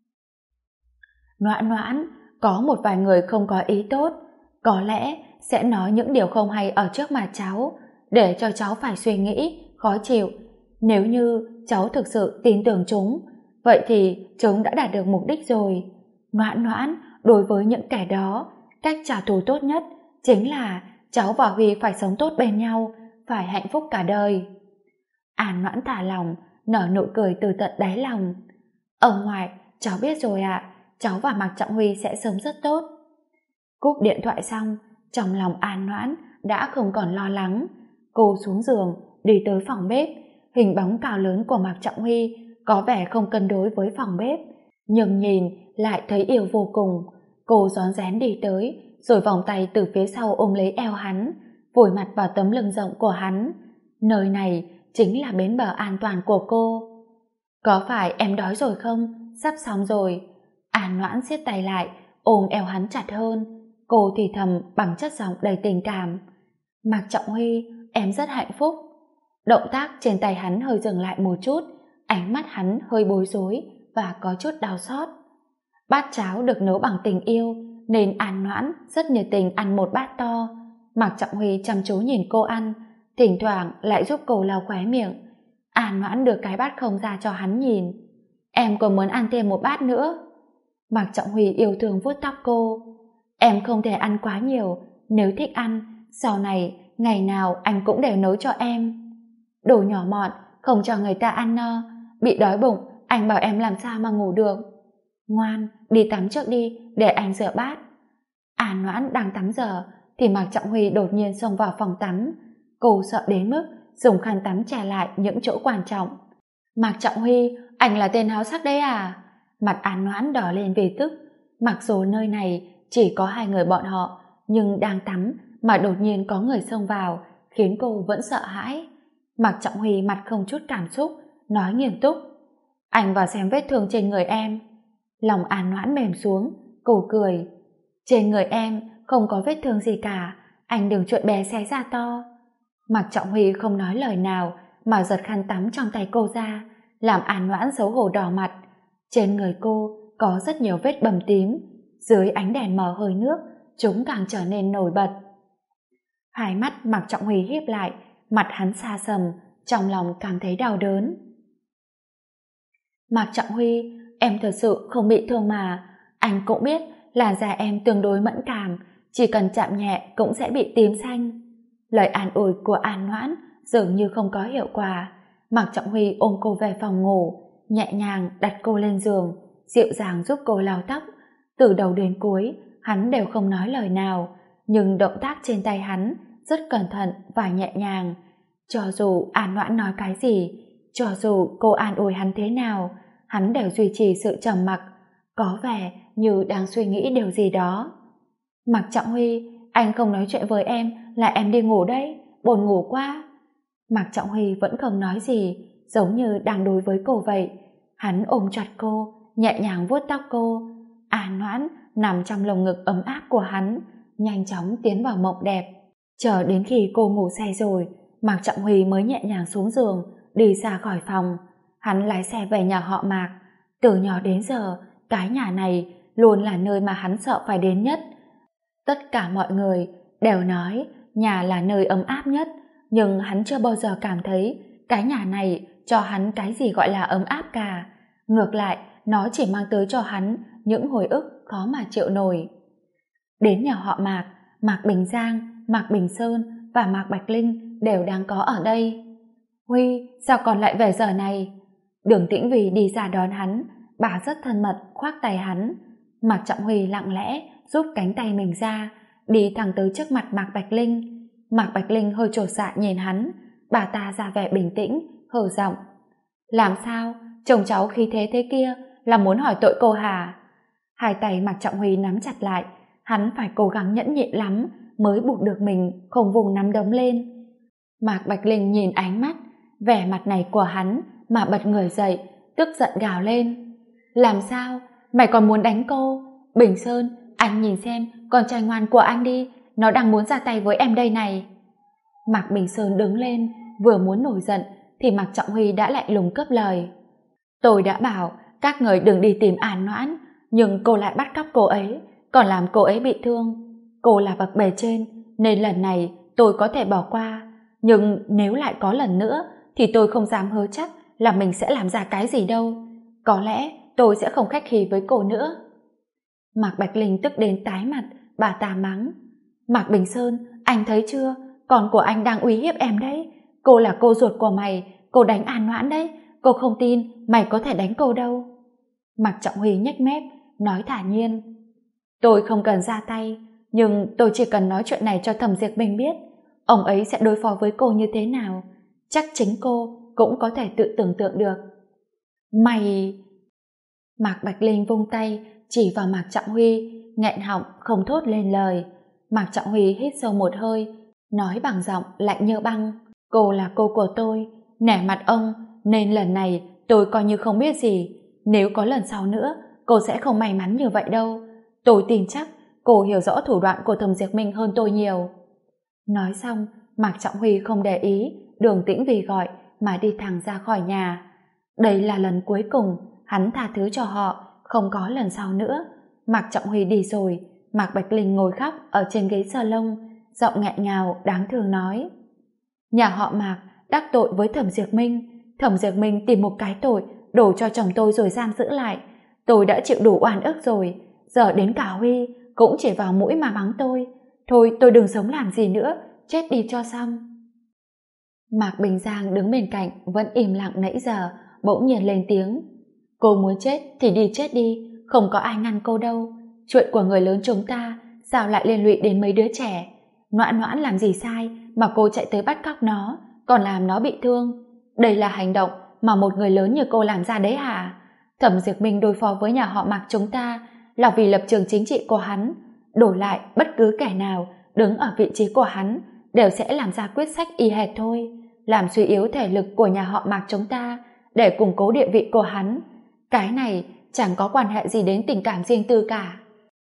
Noãn Noãn, có một vài người không có ý tốt, có lẽ sẽ nói những điều không hay ở trước mặt cháu, để cho cháu phải suy nghĩ, khó chịu. Nếu như cháu thực sự tin tưởng chúng, vậy thì chúng đã đạt được mục đích rồi. Noãn Noãn, đối với những kẻ đó, cách trả thù tốt nhất chính là cháu và Huy phải sống tốt bên nhau, phải hạnh phúc cả đời. An Noãn thả lòng, nở nụ cười từ tận đáy lòng. Ông ngoại, cháu biết rồi ạ, cháu và Mạc Trọng Huy sẽ sống rất tốt. Cúp điện thoại xong, trong lòng An Noãn đã không còn lo lắng. Cô xuống giường, đi tới phòng bếp. Hình bóng cao lớn của Mạc Trọng Huy có vẻ không cân đối với phòng bếp, nhưng nhìn lại thấy yêu vô cùng. Cô rón rén đi tới, rồi vòng tay từ phía sau ôm lấy eo hắn, vùi mặt vào tấm lưng rộng của hắn. Nơi này chính là bến bờ an toàn của cô. Có phải em đói rồi không? Sắp xong rồi. An Noãn siết tay lại, ôm eo hắn chặt hơn. Cô thì thầm bằng chất giọng đầy tình cảm. Mạc Trọng Huy, em rất hạnh phúc. Động tác trên tay hắn hơi dừng lại một chút, ánh mắt hắn hơi bối rối và có chút đau xót. Bát cháo được nấu bằng tình yêu nên An Noãn rất nhiệt tình ăn một bát to. Mạc Trọng Huy chăm chú nhìn cô ăn, thỉnh thoảng lại giúp cô lau khóe miệng. An Noãn đưa cái bát không ra cho hắn nhìn. Em còn muốn ăn thêm một bát nữa. Mạc Trọng Huy yêu thương vuốt tóc cô. Em không thể ăn quá nhiều, nếu thích ăn, sau này ngày nào anh cũng đều nấu cho em. Đồ nhỏ mọn, không cho người ta ăn no, bị đói bụng, anh bảo em làm sao mà ngủ được. Ngoan, đi tắm trước đi, để anh rửa bát. An Noãn đang tắm giờ, thì Mạc Trọng Huy đột nhiên xông vào phòng tắm. Cô sợ đến mức dùng khăn tắm che lại những chỗ quan trọng. Mạc Trọng Huy, anh là tên háo sắc đấy à? Mặt An Noãn đỏ lên vì tức. Mặc dù nơi này chỉ có hai người bọn họ, nhưng đang tắm mà đột nhiên có người xông vào, khiến cô vẫn sợ hãi. Mạc Trọng Huy mặt không chút cảm xúc, nói nghiêm túc. Anh vào xem vết thương trên người em. Lòng An Noãn mềm xuống, cô cười. Trên người em không có vết thương gì cả, anh đừng chuyện bé xé ra to. Mạc Trọng Huy không nói lời nào mà giật khăn tắm trong tay cô ra, làm An Noãn xấu hổ đỏ mặt. Trên người cô có rất nhiều vết bầm tím, dưới ánh đèn mờ hơi nước, chúng càng trở nên nổi bật. Hai mắt Mạc Trọng Huy híp lại, mặt hắn xa sầm, trong lòng cảm thấy đau đớn. Mạc Trọng Huy, em thật sự không bị thương mà. Anh cũng biết là da em tương đối mẫn cảm, chỉ cần chạm nhẹ cũng sẽ bị tím xanh. Lời an ủi của An Noãn dường như không có hiệu quả. Mạc Trọng Huy ôm cô về phòng ngủ, nhẹ nhàng đặt cô lên giường, dịu dàng giúp cô lau tóc. Từ đầu đến cuối, hắn đều không nói lời nào, nhưng động tác trên tay hắn rất cẩn thận và nhẹ nhàng. Cho dù An Noãn nói cái gì, cho dù cô an ủi hắn thế nào, hắn đều duy trì sự trầm mặc, có vẻ như đang suy nghĩ điều gì đó. Mạc Trọng Huy, anh không nói chuyện với em là em đi ngủ đấy, buồn ngủ quá. Mạc Trọng Huy vẫn không nói gì, giống như đang đối với cô vậy. Hắn ôm chặt cô, nhẹ nhàng vuốt tóc cô. An Noãn nằm trong lồng ngực ấm áp của hắn, nhanh chóng tiến vào mộng đẹp. Chờ đến khi cô ngủ say rồi, Mạc Trọng Huy mới nhẹ nhàng xuống giường, đi ra khỏi phòng. Hắn lái xe về nhà họ Mạc. Từ nhỏ đến giờ, cái nhà này luôn là nơi mà hắn sợ phải đến nhất. Tất cả mọi người đều nói nhà là nơi ấm áp nhất, nhưng hắn chưa bao giờ cảm thấy cái nhà này cho hắn cái gì gọi là ấm áp cả. Ngược lại, nó chỉ mang tới cho hắn những hồi ức khó mà chịu nổi. Đến nhà họ Mạc, Mạc Bình Giang, Mạc Bình Sơn và Mạc Bạch Linh đều đang có ở đây. Huy, sao còn lại về giờ này? Đường Tĩnh Vì đi ra đón hắn, bà rất thân mật khoác tay hắn. Mạc Trọng Huy lặng lẽ rút cánh tay mình ra, đi thẳng tới trước mặt Mạc Bạch Linh. Mạc Bạch Linh hơi chột dạ nhìn hắn, bà ta ra vẻ bình tĩnh, hờ giọng. Làm sao? Chồng cháu khí thế thế kia là muốn hỏi tội cô hả? Hai tay Mạc Trọng Huy nắm chặt lại, hắn phải cố gắng nhẫn nhịn lắm mới buộc được mình không vùng nắm đấm lên. Mạc Bạch Linh nhìn ánh mắt, vẻ mặt này của hắn mà bật người dậy, tức giận gào lên. Làm sao? Mày còn muốn đánh cô? Bình Sơn, Anh nhìn xem con trai ngoan của anh đi, nó đang muốn ra tay với em đây này. Mạc Bình Sơn đứng lên, vừa muốn nổi giận thì Mạc Trọng Huy đã lạnh lùng cướp lời. Tôi đã bảo các người đừng đi tìm An Noãn, nhưng cô lại bắt cóc cô ấy, còn làm cô ấy bị thương. Cô là bậc bề trên, nên lần này tôi có thể bỏ qua. Nhưng nếu lại có lần nữa, thì tôi không dám hứa chắc là mình sẽ làm ra cái gì đâu. Có lẽ tôi sẽ không khách khí với cô nữa. Mạc Bạch Linh tức đến tái mặt, bà ta mắng. Mạc Bình Sơn, anh thấy chưa? Con của anh đang uy hiếp em đấy. Cô là cô ruột của mày, cô đánh An Noãn đấy. Cô không tin mày có thể đánh cô đâu. Mạc Trọng Huy nhếch mép, nói thản nhiên. Tôi không cần ra tay, nhưng tôi chỉ cần nói chuyện này cho Thẩm Diệp Minh biết. Ông ấy sẽ đối phó với cô như thế nào. Chắc chính cô cũng có thể tự tưởng tượng được. Mày... Mạc Bạch Linh vung tay chỉ vào Mạc Trọng Huy, nghẹn họng không thốt lên lời. Mạc Trọng Huy hít sâu một hơi, nói bằng giọng lạnh như băng. Cô là cô của tôi, nể mặt ông, nên lần này tôi coi như không biết gì. Nếu có lần sau nữa, cô sẽ không may mắn như vậy đâu. Tôi tin chắc cô hiểu rõ thủ đoạn của Thẩm Diệp Minh hơn tôi nhiều. Nói xong, Mạc Trọng Huy không để ý Đường Tĩnh Vì gọi mà đi thẳng ra khỏi nhà. Đây là lần cuối cùng hắn tha thứ cho họ, không có lần sau nữa. Mạc Trọng Huy đi rồi, Mạc Bạch Linh ngồi khóc ở trên ghế salon, giọng nghẹn ngào đáng thương nói. Nhà họ Mạc đắc tội với Thẩm Diệp Minh. Thẩm Diệp Minh tìm một cái tội đổ cho chồng tôi rồi giam giữ lại. Tôi đã chịu đủ oan ức rồi, giờ đến cả Huy cũng chỉ vào mũi mà mắng tôi. Thôi tôi đừng sống làm gì nữa, chết đi cho xong. Mạc Bình Giang đứng bên cạnh vẫn im lặng nãy giờ, bỗng nhiên lên tiếng. Cô muốn chết thì đi chết đi, không có ai ngăn cô đâu. Chuyện của người lớn chúng ta sao lại liên lụy đến mấy đứa trẻ? Noãn Noãn làm gì sai mà cô chạy tới bắt cóc nó, còn làm nó bị thương? Đây là hành động mà một người lớn như cô làm ra đấy hả? Thẩm Diệp Minh đối phó với nhà họ Mạc chúng ta là vì lập trường chính trị của hắn. Đổi lại bất cứ kẻ nào đứng ở vị trí của hắn đều sẽ làm ra quyết sách y hệt thôi, làm suy yếu thể lực của nhà họ Mạc chúng ta để củng cố địa vị của hắn. Cái này chẳng có quan hệ gì đến tình cảm riêng tư cả.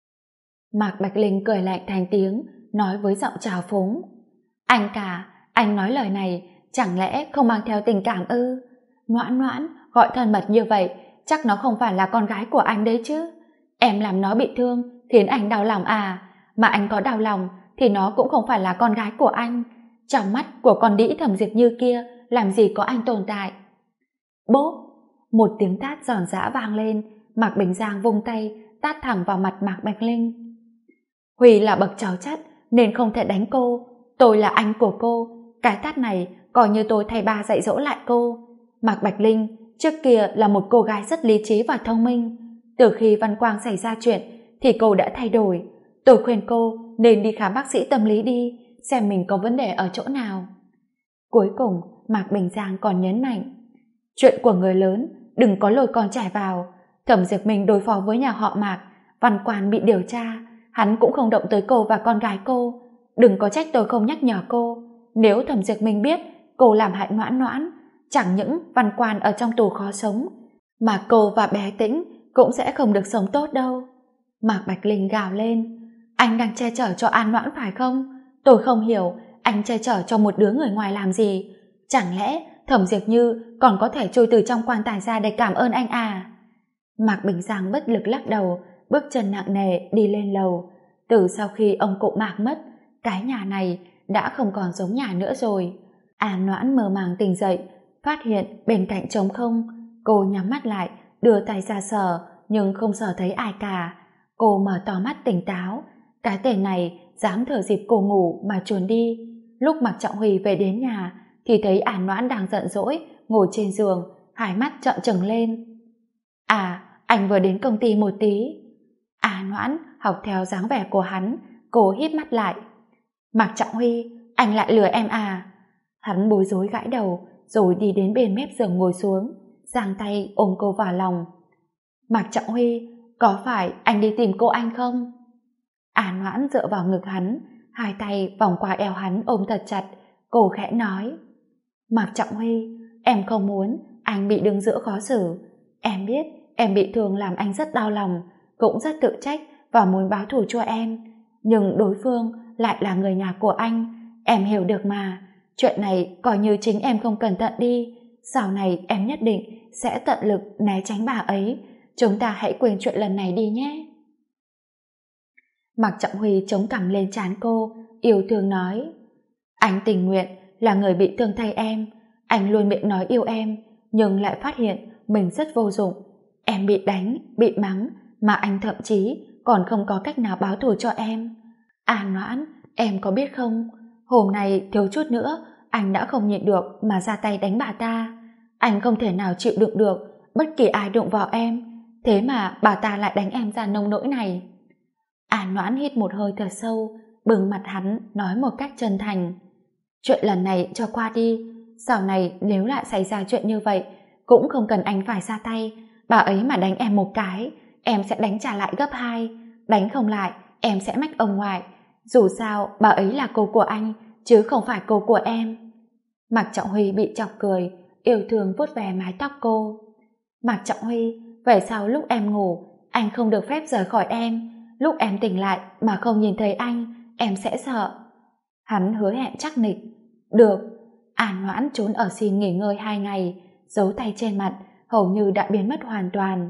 Mạc Bạch Linh cười lạnh thành tiếng, nói với giọng trào phúng. Anh cả, anh nói lời này chẳng lẽ không mang theo tình cảm ư? Noãn Noãn gọi thân mật như vậy, chắc nó không phải là con gái của anh đấy chứ. Em làm nó bị thương khiến anh đau lòng à? Mà anh có đau lòng thì nó cũng không phải là con gái của anh. Trong mắt của con đĩ Thẩm Diệp Như kia làm gì có anh tồn tại. Bốp, một tiếng tát giòn giã vang lên. Mạc Bình Giang vung tay tát thẳng vào mặt Mạc Bạch Linh. Huy là bậc cháu chắt nên không thể đánh cô. Tôi là anh của cô, cái tát này coi như tôi thay ba dạy dỗ lại cô. Mạc Bạch Linh trước kia là một cô gái rất lý trí và thông minh. Từ khi Văn Quang xảy ra chuyện thì cô đã thay đổi. Tôi khuyên cô nên đi khám bác sĩ tâm lý đi, xem mình có vấn đề ở chỗ nào. Cuối cùng Mạc Bình Giang còn nhấn mạnh, chuyện của người lớn đừng có lôi con trẻ vào. Thẩm Diệp Minh đối phó với nhà họ Mạc, Văn Quan bị điều tra, hắn cũng không động tới cô và con gái cô. Đừng có trách tôi không nhắc nhở cô. Nếu Thẩm Diệp Minh biết cô làm hại Noãn Noãn, chẳng những Văn Quan ở trong tù khó sống, mà cô và bé Tĩnh cũng sẽ không được sống tốt đâu. Mạc Bạch Linh gào lên, anh đang che chở cho An Noãn phải không? Tôi không hiểu anh che chở cho một đứa người ngoài làm gì. Chẳng lẽ Thẩm Diệp Như còn có thể trôi từ trong quan tài ra để cảm ơn anh à? Mạc Bình Giang bất lực lắc đầu, bước chân nặng nề đi lên lầu. Từ sau khi ông cụ Mạc mất, cái nhà này đã không còn giống nhà nữa rồi. An Noãn mơ màng tỉnh dậy, phát hiện bên cạnh trống không. Cô nhắm mắt lại, đưa tay ra sờ, nhưng không sờ thấy ai cả. Cô mở to mắt tỉnh táo. Cái tên này dám thừa dịp cô ngủ mà chuồn đi. Lúc Mạc Trọng Huy về đến nhà thì thấy An Noãn đang giận dỗi ngồi trên giường, hai mắt trợn trừng lên. À, anh vừa đến công ty một tí. An Noãn học theo dáng vẻ của hắn, cô híp mắt lại. Mạc Trọng Huy, anh lại lừa em à? Hắn bối rối gãi đầu rồi đi đến bên mép giường ngồi xuống, giang tay ôm cô vào lòng. Mạc Trọng Huy, có phải anh đi tìm cô anh không? An Noãn dựa vào ngực hắn, hai tay vòng qua eo hắn ôm thật chặt. Cô khẽ nói, Mạc Trọng Huy, em không muốn anh bị đứng giữa khó xử. Em biết em bị thương làm anh rất đau lòng, cũng rất tự trách và muốn báo thù cho em, nhưng đối phương lại là người nhà của anh. Em hiểu được mà, chuyện này coi như chính em không cẩn thận đi, sau này em nhất định sẽ tận lực né tránh bà ấy. Chúng ta hãy quên chuyện lần này đi nhé. Mạc Trọng Huy chống cằm lên trán cô, yêu thương nói: anh tình nguyện là người bị thương thay em. Anh luôn miệng nói yêu em, nhưng lại phát hiện mình rất vô dụng. Em bị đánh, bị mắng, mà anh thậm chí còn không có cách nào báo thù cho em. An Noãn, em có biết không, hôm nay thiếu chút nữa anh đã không nhịn được mà ra tay đánh bà ta. Anh không thể nào chịu đựng được bất kỳ ai đụng vào em, thế mà bà ta lại đánh em ra nông nỗi này. An Noãn hít một hơi thật sâu, bừng mặt hắn nói một cách chân thành: chuyện lần này cho qua đi, sau này nếu lại xảy ra chuyện như vậy cũng không cần anh phải ra tay. Bà ấy mà đánh em một cái, em sẽ đánh trả lại gấp 2, đánh không lại em sẽ mách ông ngoại. Dù sao bà ấy là cô của anh chứ không phải cô của em. Mạc Trọng Huy bị chọc cười, yêu thương vuốt về mái tóc cô. Mạc Trọng Huy, về sau lúc em ngủ anh không được phép rời khỏi em, lúc em tỉnh lại mà không nhìn thấy anh em sẽ sợ. Hắn hứa hẹn chắc nịch. Được. An Noãn trốn ở xin nghỉ ngơi 2 ngày, dấu tay trên mặt hầu như đã biến mất hoàn toàn.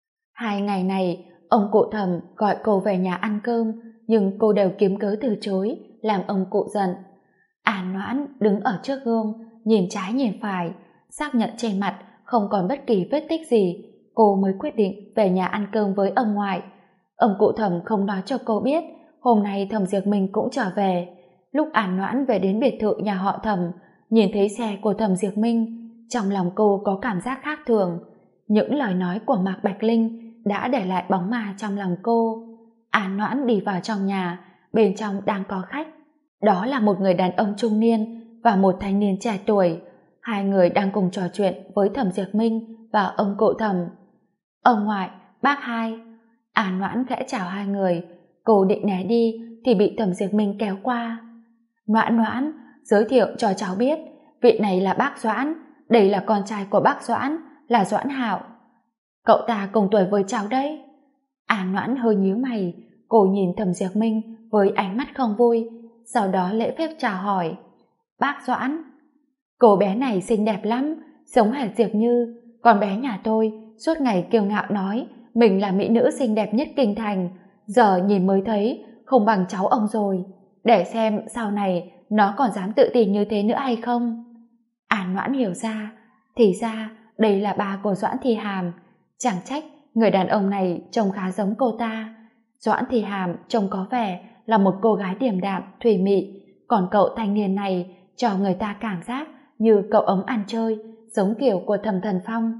2 ngày này ông cụ Thẩm gọi cô về nhà ăn cơm, nhưng cô đều kiếm cớ từ chối, làm ông cụ giận. An Noãn đứng ở trước gương, nhìn trái nhìn phải, xác nhận trên mặt không còn bất kỳ vết tích gì, cô mới quyết định về nhà ăn cơm với ông ngoại. Ông cụ Thẩm không nói cho cô biết hôm nay Thẩm Diệp Minh cũng trở về. Lúc An Noãn về đến biệt thự nhà họ Thẩm, nhìn thấy xe của Thẩm Diệp Minh, trong lòng cô có cảm giác khác thường. Những lời nói của Mạc Bạch Linh đã để lại bóng ma trong lòng cô. An Noãn đi vào trong nhà, bên trong đang có khách. Đó là một người đàn ông trung niên và một thanh niên trẻ tuổi. Hai người đang cùng trò chuyện với Thẩm Diệp Minh và ông cụ Thẩm. Ông ngoại, bác hai. An Noãn khẽ chào hai người. Cô định né đi thì bị Thẩm Diệp Minh kéo qua. Noãn Noãn, giới thiệu cho cháu biết, vị này là bác Doãn, đây là con trai của bác Doãn, là Doãn Hạo. Cậu ta cùng tuổi với cháu đấy. An Noãn hơi nhíu mày, cô nhìn Thẩm Diệp Minh với ánh mắt không vui, sau đó lễ phép chào hỏi. Bác Doãn. Cô bé này xinh đẹp lắm, giống hệt Diệp Như. Con bé nhà tôi suốt ngày kiêu ngạo nói mình là mỹ nữ xinh đẹp nhất kinh thành, giờ nhìn mới thấy không bằng cháu ông rồi. Để xem sau này nó còn dám tự tin như thế nữa hay không. An Noãn hiểu ra, thì ra đây là ba của Doãn Thi Hàm. Chẳng trách người đàn ông này trông khá giống cô ta. Doãn Thi Hàm trông có vẻ là một cô gái điềm đạm, thùy mị, còn cậu thanh niên này cho người ta cảm giác như cậu ấm ăn chơi, giống kiểu của Thẩm Thần Phong.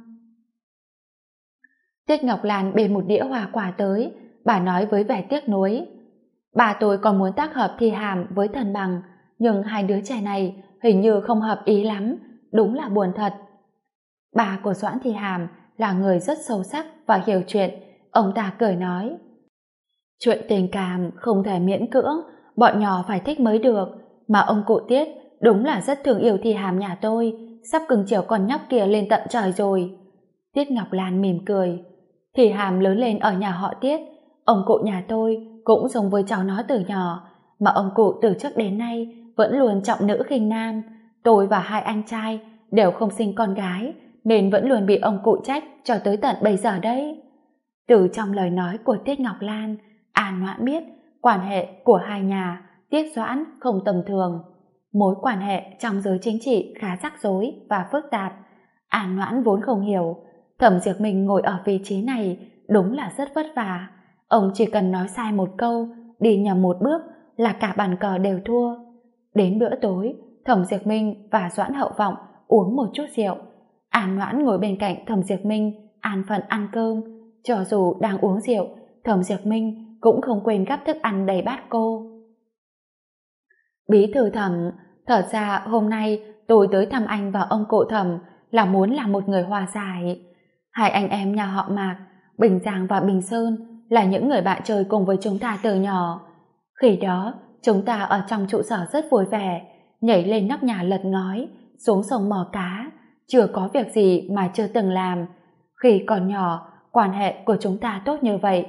Tiết Ngọc Lan bê một đĩa hoa quả tới, bà nói với vẻ tiếc nuối. Bà tôi còn muốn tác hợp Thi Hàm với Thần Bằng, nhưng hai đứa trẻ này hình như không hợp ý lắm, đúng là buồn thật. Bà của Doãn Thi Hàm là người rất sâu sắc và hiểu chuyện, ông ta cười nói. Chuyện tình cảm không thể miễn cưỡng, bọn nhỏ phải thích mới được, mà ông cụ Tiết đúng là rất thương yêu Thi Hàm nhà tôi, sắp cưng chiều con nhóc kia lên tận trời rồi. Tiết Ngọc Lan mỉm cười. Thi Hàm lớn lên ở nhà họ Tiết, ông cụ nhà tôi cũng giống với cháu nó từ nhỏ, mà ông cụ từ trước đến nay vẫn luôn trọng nữ khinh nam. Tôi và hai anh trai đều không sinh con gái, nên vẫn luôn bị ông cụ trách cho tới tận bây giờ đấy. Từ trong lời nói của Tiết Ngọc Lan, An Noãn biết quan hệ của hai nhà Tiết Doãn không tầm thường. Mối quan hệ trong giới chính trị khá rắc rối và phức tạp. An Noãn vốn không hiểu, Thẩm Diệp Minh ngồi ở vị trí này đúng là rất vất vả. Ông chỉ cần nói sai một câu, đi nhầm một bước là cả bàn cờ đều thua. Đến bữa tối, Thẩm Diệp Minh và Doãn Hậu Vọng uống một chút rượu. An Noãn ngồi bên cạnh Thẩm Diệp Minh an phận ăn cơm. Cho dù đang uống rượu, Thẩm Diệp Minh cũng không quên gắp thức ăn đầy bát cô. Bí thư Thẩm, thật ra hôm nay tôi tới thăm anh và ông cụ Thẩm là muốn làm một người hòa giải. Hai anh em nhà họ Mạc, Bình Giang và Bình Sơn là những người bạn chơi cùng với chúng ta từ nhỏ. Khi đó, chúng ta ở trong trụ sở rất vui vẻ, nhảy lên nóc nhà lật ngói, xuống sông mò cá, chưa có việc gì mà chưa từng làm. Khi còn nhỏ, quan hệ của chúng ta tốt như vậy,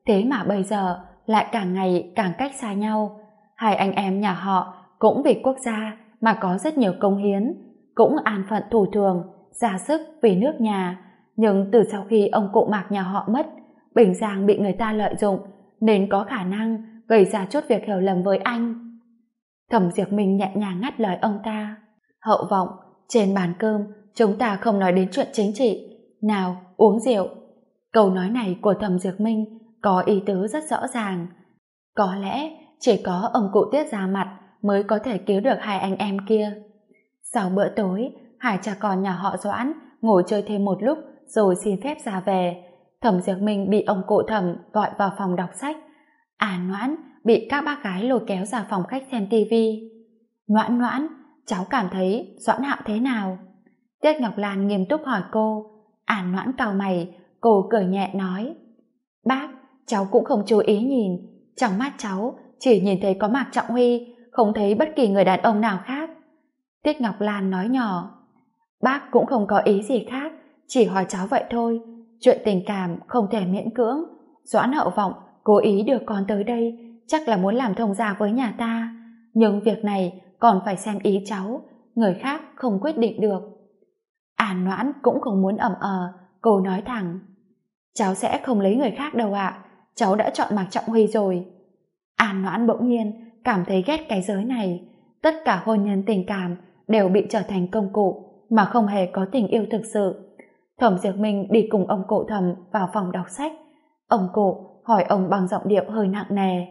thế mà bây giờ lại càng ngày càng cách xa nhau. Hai anh em nhà họ cũng vì quốc gia mà có rất nhiều công hiến, cũng an phận thủ thường, ra sức vì nước nhà. Nhưng từ sau khi ông cụ Mạc nhà họ mất, Bình Giang bị người ta lợi dụng, nên có khả năng gây ra chút việc hiểu lầm với anh. Thẩm Diệp Minh nhẹ nhàng ngắt lời ông ta. Hậu Vọng, trên bàn cơm chúng ta không nói đến chuyện chính trị. Nào, uống rượu. Câu nói này của Thẩm Diệp Minh có ý tứ rất rõ ràng. Có lẽ chỉ có ông cụ Tiết ra mặt mới có thể cứu được hai anh em kia. Sau bữa tối, hai cha con nhà họ Doãn ngồi chơi thêm một lúc rồi xin phép ra về. Thẩm Diệp Minh bị ông cụ Thẩm gọi vào phòng đọc sách. Noãn bị các bác gái lôi kéo ra phòng khách xem tivi. Noãn Noãn, cháu cảm thấy Doãn Hạo thế nào? Tiết Ngọc Lan nghiêm túc hỏi cô. Noãn cau mày, cô cười nhẹ nói. Bác, cháu cũng không chú ý nhìn. Trong mắt cháu chỉ nhìn thấy có Mạc Trọng Huy, không thấy bất kỳ người đàn ông nào khác. Tiết Ngọc Lan nói nhỏ. Bác cũng không có ý gì khác, chỉ hỏi cháu vậy thôi. Chuyện tình cảm không thể miễn cưỡng. Doãn Hậu Vọng cố ý đưa con tới đây, chắc là muốn làm thông gia với nhà ta. Nhưng việc này còn phải xem ý cháu, người khác không quyết định được. Noãn cũng không muốn ậm cô nói thẳng. Cháu sẽ không lấy người khác đâu ạ, cháu đã chọn Mạc Trọng Huy rồi. Noãn bỗng nhiên cảm thấy ghét cái giới này. Tất cả hôn nhân tình cảm đều bị trở thành công cụ, mà không hề có tình yêu thực sự. Thẩm Diệp Minh đi cùng ông cụ Thẩm vào phòng đọc sách. Ông cụ hỏi ông bằng giọng điệu hơi nặng nề.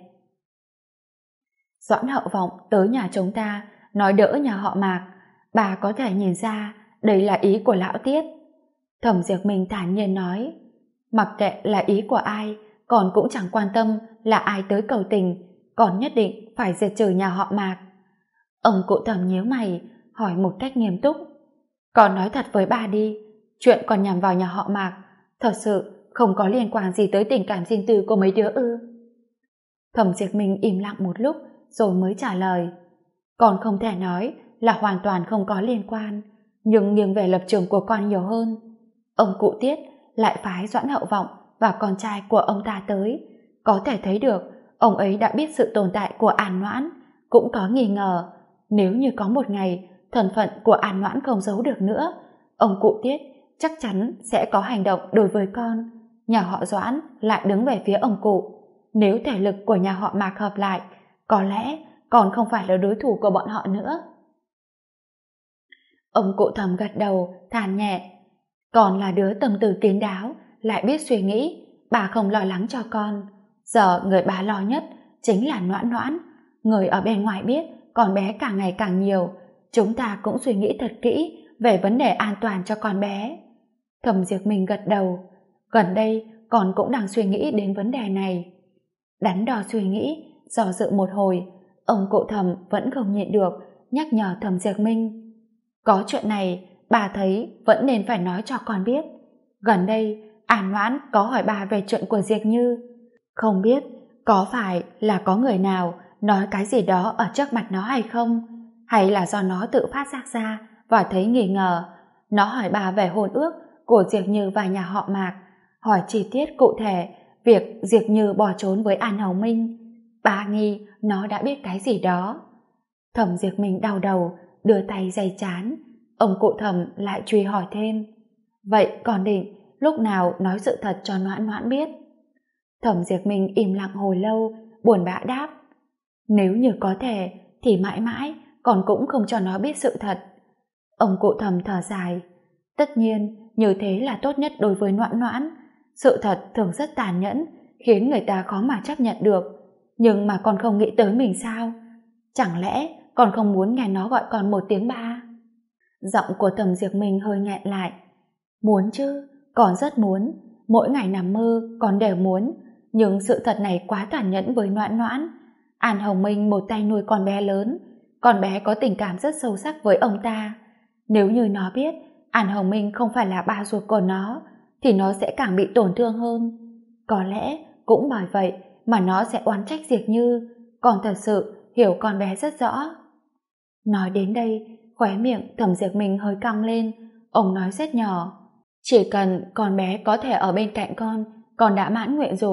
Doãn Hậu Vọng tới nhà chúng ta nói đỡ nhà họ Mạc, bà có thể nhìn ra đây là ý của lão Tiết. Thẩm Diệp Minh thản nhiên nói. Mặc kệ là ý của ai, con cũng chẳng quan tâm là ai tới cầu tình, con nhất định phải diệt trừ nhà họ Mạc. Ông cụ Thẩm nhíu mày hỏi một cách nghiêm túc. Con nói thật với bà đi, chuyện còn nhằm vào nhà họ Mạc thật sự không có liên quan gì tới tình cảm riêng tư của mấy đứa ư? Thẩm Diệp Minh im lặng một lúc rồi mới trả lời. Con không thể nói là hoàn toàn không có liên quan, nhưng nghiêng về lập trường của con nhiều hơn. Ông cụ Tiết lại phái Doãn Hậu Vọng và con trai của ông ta tới, có thể thấy được ông ấy đã biết sự tồn tại của Noãn, cũng có nghi ngờ. Nếu như có một ngày thân phận của Noãn không giấu được nữa, ông cụ Tiết chắc chắn sẽ có hành động đối với con. Nhà họ Doãn lại đứng về phía ông cụ. Nếu thể lực của nhà họ Mạc hợp lại, có lẽ còn không phải là đối thủ của bọn họ nữa. Ông cụ Thẩm gật đầu, than nhẹ. Con là đứa tâm tư kín đáo, lại biết suy nghĩ, bà không lo lắng cho con. Giờ người bà lo nhất chính là Noãn Noãn. Người ở bên ngoài biết con bé càng ngày càng nhiều, chúng ta cũng suy nghĩ thật kỹ về vấn đề an toàn cho con bé. Thẩm Diệp Minh gật đầu. Gần đây con cũng đang suy nghĩ đến vấn đề này. Đắn đo suy nghĩ, do dự một hồi, ông cụ Thẩm vẫn không nhịn được nhắc nhở Thẩm Diệp Minh. Có chuyện này bà thấy vẫn nên phải nói cho con biết. Gần đây Noãn có hỏi bà về chuyện của Diệp Như. Không biết có phải là có người nào nói cái gì đó ở trước mặt nó hay không, hay là do nó tự phát giác ra và thấy nghi ngờ. Nó hỏi bà về hôn ước của Diệp Như và nhà họ Mạc, hỏi chi tiết cụ thể việc Diệp Như bỏ trốn với An Hồng Minh. Bà nghi nó đã biết cái gì đó. Thẩm Diệp Minh đau đầu, đưa tay day chán. Ông cụ Thẩm lại truy hỏi thêm. Vậy còn định lúc nào nói sự thật cho Noãn Noãn biết? Thẩm Diệp Minh im lặng hồi lâu, buồn bã đáp. Nếu như có thể thì mãi mãi con cũng không cho nó biết sự thật. Ông cụ Thẩm thở dài. Tất nhiên như thế là tốt nhất đối với Noãn Noãn. Sự thật thường rất tàn nhẫn, khiến người ta khó mà chấp nhận được. Nhưng mà con không nghĩ tới mình sao? Chẳng lẽ con không muốn nghe nó gọi con một tiếng ba? Giọng của Thẩm Diệp Minh hơi nghẹn lại. Muốn chứ, con rất muốn. Mỗi ngày nằm mơ con đều muốn. Nhưng sự thật này quá tàn nhẫn với Noãn Noãn. An Hồng Minh một tay nuôi con bé lớn. Con bé có tình cảm rất sâu sắc với ông ta. Nếu như nó biết An Hồng Minh không phải là ba ruột của nó, thì nó sẽ càng bị tổn thương hơn. Có lẽ cũng bởi vậy mà nó sẽ oán trách Diệp Như. Còn thật sự hiểu con bé rất rõ. Nói đến đây, khóe miệng Thẩm Diệp Minh hơi cong lên. Ông nói rất nhỏ. Chỉ cần con bé có thể ở bên cạnh con đã mãn nguyện rồi.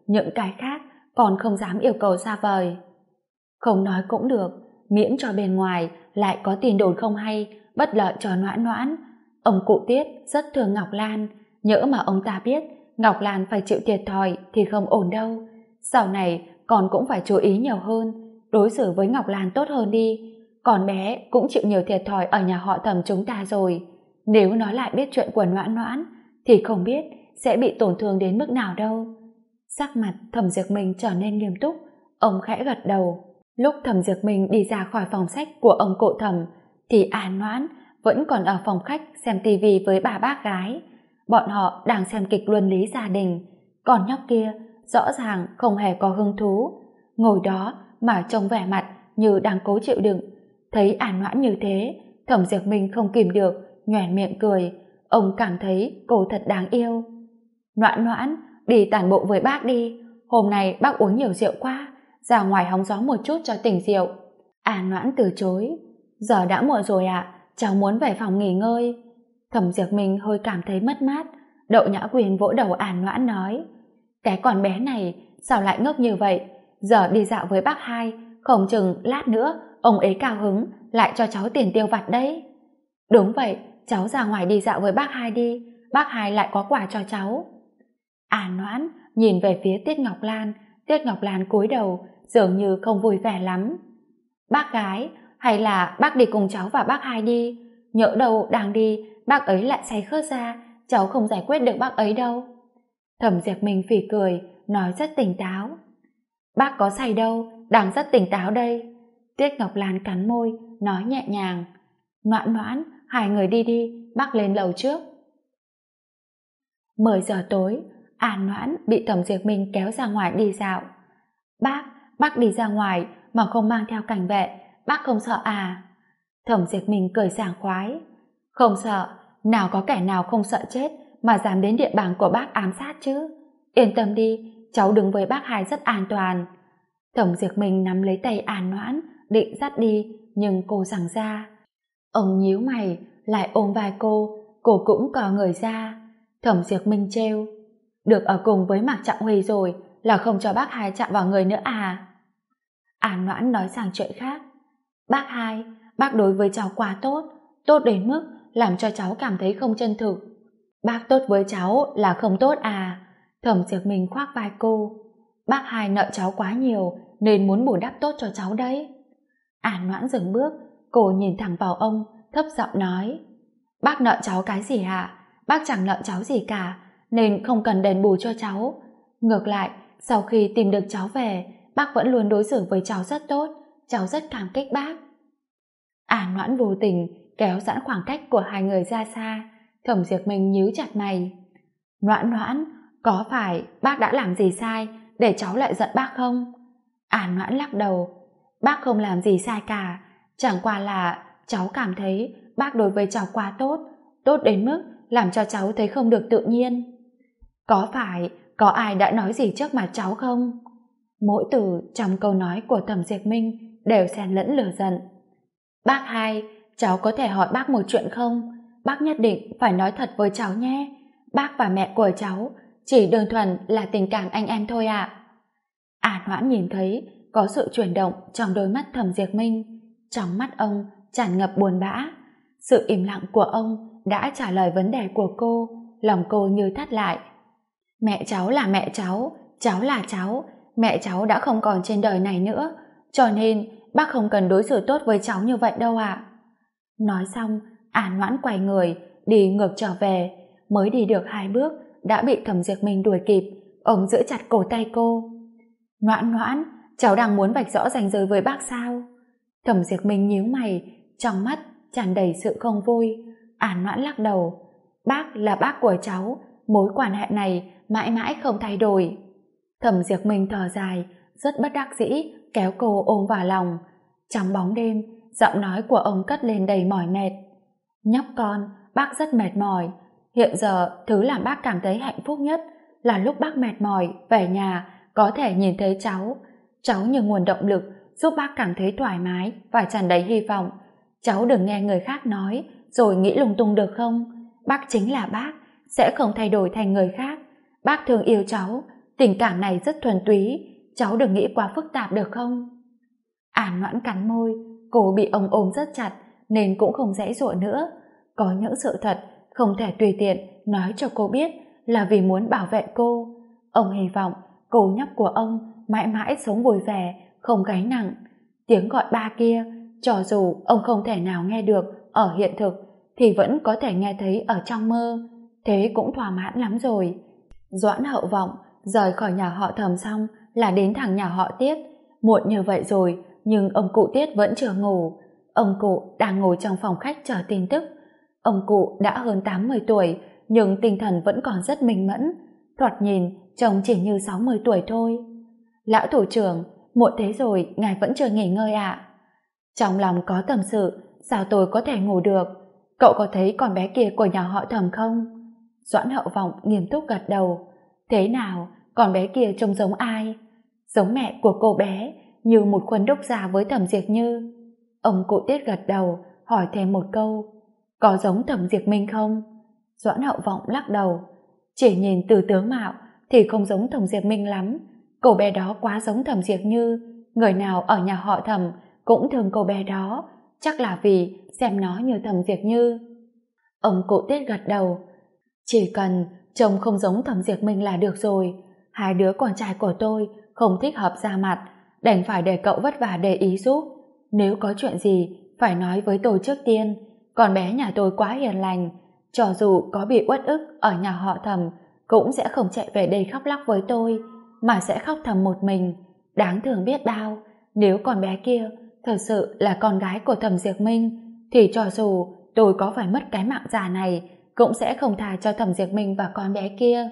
những cái khác còn không dám yêu cầu xa vời. Không nói cũng được, miễn cho bên ngoài lại có tin đồn không hay, bất lợi cho Noãn Noãn. Ông cụ Tiết rất thương Ngọc Lan, nhỡ mà ông ta biết Ngọc Lan phải chịu thiệt thòi thì không ổn đâu. Sau này con cũng phải chú ý nhiều hơn, đối xử với Ngọc Lan tốt hơn đi. Con bé cũng chịu nhiều thiệt thòi ở nhà họ Thẩm chúng ta rồi. Nếu nó lại biết chuyện của Noãn Noãn thì không biết sẽ bị tổn thương đến mức nào đâu. Sắc mặt Thẩm Diệp Minh trở nên nghiêm túc, ông khẽ gật đầu. Lúc Thẩm Diệp Minh đi ra khỏi phòng sách của ông cụ Thẩm thì An Noãn vẫn còn ở phòng khách xem tivi với bà bác gái. Bọn họ đang xem kịch luân lý gia đình, còn nhóc kia rõ ràng không hề có hứng thú, ngồi đó mà trông vẻ mặt như đang cố chịu đựng. Thấy An Noãn như thế, Thẩm Diệp Minh không kìm được nhoẻn miệng cười. Ông cảm thấy cô thật đáng yêu. Noãn Noãn, đi tản bộ với bác đi, hôm nay bác uống nhiều rượu quá, ra ngoài hóng gió một chút cho tỉnh rượu. An Noãn từ chối. Giờ đã muộn rồi ạ, cháu muốn về phòng nghỉ ngơi. Thẩm Diệp Minh hơi cảm thấy mất mát. Đậu Nhã Quyền vỗ đầu An Noãn nói, cái con bé này sao lại ngốc như vậy, giờ đi dạo với bác hai, không chừng lát nữa ông ấy cao hứng lại cho cháu tiền tiêu vặt đấy. Đúng vậy, cháu ra ngoài đi dạo với bác hai đi, bác hai lại có quà cho cháu. An Noãn nhìn về phía Tiết Ngọc Lan. Tiết Ngọc Lan cúi đầu, dường như không vui vẻ lắm. Bác gái, hay là bác đi cùng cháu và bác hai đi, nhỡ đâu đang đi bác ấy lại say khướt ra, cháu không giải quyết được bác ấy đâu. Thẩm Diệp Minh phì cười, nói rất tỉnh táo. Bác có say đâu, đang rất tỉnh táo đây. Tiết Ngọc Lan cắn môi, nói nhẹ nhàng. Noãn Noãn, hai người đi đi, bác lên lầu trước. 10 giờ tối, An Noãn bị Thẩm Diệp Minh kéo ra ngoài đi dạo. Bác đi ra ngoài mà không mang theo cảnh vệ, bác không sợ à? Thẩm Diệp Minh cười sảng khoái. Không sợ, nào có kẻ nào không sợ chết mà dám đến địa bàn của bác ám sát chứ. Yên tâm đi, cháu đứng với bác hai rất an toàn. Thẩm Diệp Minh nắm lấy tay An Noãn, định dắt đi, nhưng cô giằng ra. Ông nhíu mày, lại ôm vai cô cũng cò người ra. Thẩm Diệp Minh trêu, được ở cùng với Mạc Trọng Huy rồi là không cho bác hai chạm vào người nữa à? An Noãn nói sang chuyện khác. Bác hai, bác đối với cháu quá tốt, tốt đến mức làm cho cháu cảm thấy không chân thực. Bác tốt với cháu là không tốt à? Thẩm Diệp Minh khoác vai cô. Bác hai nợ cháu quá nhiều nên muốn bù đắp tốt cho cháu đấy. An Noãn dừng bước, cô nhìn thẳng vào ông, thấp giọng nói. Bác nợ cháu cái gì ạ? Bác chẳng nợ cháu gì cả, nên không cần đền bù cho cháu. Ngược lại, sau khi tìm được cháu về, bác vẫn luôn đối xử với cháu rất tốt, cháu rất cảm kích bác. An Noãn vô tình kéo giãn khoảng cách của hai người ra xa. Thẩm Diệp Minh nhíu chặt mày. Noãn Noãn, có phải bác đã làm gì sai để cháu lại giận bác không? An Noãn lắc đầu. Bác không làm gì sai cả, chẳng qua là cháu cảm thấy bác đối với cháu quá tốt, tốt đến mức làm cho cháu thấy không được tự nhiên. Có phải có ai đã nói gì trước mặt cháu không? Mỗi từ trong câu nói của Thẩm Diệp Minh đều xen lẫn lửa giận. Bác hai, cháu có thể hỏi bác một chuyện không? Bác nhất định phải nói thật với cháu nhé. Bác và mẹ của cháu chỉ đơn thuần là tình cảm anh em thôi ạ. An Noãn nhìn thấy có sự chuyển động trong đôi mắt Thẩm Diệp Minh. Trong mắt ông tràn ngập buồn bã. Sự im lặng của ông đã trả lời vấn đề của cô. Lòng cô như thắt lại. Mẹ cháu là mẹ cháu là cháu. Mẹ cháu đã không còn trên đời này nữa, cho nên bác không cần đối xử tốt với cháu như vậy đâu ạ. Nói xong, An Noãn quay người đi ngược trở về. Mới đi được 2 bước đã bị Thẩm Diệp Minh đuổi kịp. Ông giữ chặt cổ tay cô. Noãn Noãn, cháu đang muốn vạch rõ ranh giới với bác sao? Thẩm Diệp Minh nhíu mày, trong mắt tràn đầy sự không vui. An Noãn lắc đầu. Bác là bác của cháu, mối quan hệ này mãi mãi không thay đổi. Thẩm Diệp Minh thở dài, rất bất đắc dĩ kéo cô ôm vào lòng. Trong bóng đêm, giọng nói của ông cất lên đầy mỏi mệt. Nhóc con, bác rất mệt mỏi. Hiện giờ thứ làm bác cảm thấy hạnh phúc nhất là lúc bác mệt mỏi về nhà có thể nhìn thấy cháu. Cháu như nguồn động lực giúp bác cảm thấy thoải mái và tràn đầy hy vọng. Cháu đừng nghe người khác nói rồi nghĩ lung tung được không? Bác chính là bác, sẽ không thay đổi thành người khác. Bác thương yêu cháu, tình cảm này rất thuần túy, cháu đừng nghĩ quá phức tạp được không? An Noãn cắn môi, cô bị ông ôm rất chặt nên cũng không giãy giụa nữa. Có những sự thật không thể tùy tiện nói cho cô biết là vì muốn bảo vệ cô. Ông hy vọng cô nhóc của ông mãi mãi sống vui vẻ, không gánh nặng. Tiếng gọi ba kia, cho dù ông không thể nào nghe được ở hiện thực thì vẫn có thể nghe thấy ở trong mơ, thế cũng thỏa mãn lắm rồi. Doãn Hậu Vọng rời khỏi nhà họ Thẩm xong là đến thẳng nhà họ Tiết. Muộn như vậy rồi nhưng ông cụ Tiết vẫn chưa ngủ. Ông cụ đang ngồi trong phòng khách chờ tin tức. Ông cụ đã hơn 80 tuổi nhưng tinh thần vẫn còn rất minh mẫn, thoạt nhìn trông chỉ như 60 tuổi thôi. Lão thủ trưởng, muộn thế rồi ngài vẫn chưa nghỉ ngơi ạ? Trong lòng có tâm sự, sao tôi có thể ngủ được? Cậu có thấy con bé kia của nhà họ Thẩm không? Doãn Hậu Vọng nghiêm túc gật đầu. Thế nào, con bé kia trông giống ai? Giống mẹ của cô bé, như một khuôn đúc già với Thẩm Diệp Như. Ông cụ Tiết gật đầu, hỏi thêm một câu. Có giống Thẩm Diệp Minh không? Doãn Hậu Vọng lắc đầu. Chỉ nhìn từ tướng mạo thì không giống Thẩm Diệp Minh lắm. Cô bé đó quá giống Thẩm Diệp Như. Người nào ở nhà họ Thẩm cũng thương cô bé đó, chắc là vì xem nó như Thẩm Diệp Như. Ông cụ Tiết gật đầu. Chỉ cần trông không giống Thẩm Diệp Minh là được rồi. Hai đứa con trai của tôi không thích hợp ra mặt, đành phải để cậu vất vả để ý giúp. Nếu có chuyện gì phải nói với tôi trước tiên. Con bé nhà tôi quá hiền lành, cho dù có bị uất ức ở nhà họ Thẩm cũng sẽ không chạy về đây khóc lóc với tôi, mà sẽ khóc thầm một mình. Đáng thương biết bao. Nếu con bé kia thật sự là con gái của Thẩm Diệp Minh thì cho dù tôi có phải mất cái mạng già này cũng sẽ không tha cho Thẩm Diệp Minh và con bé kia.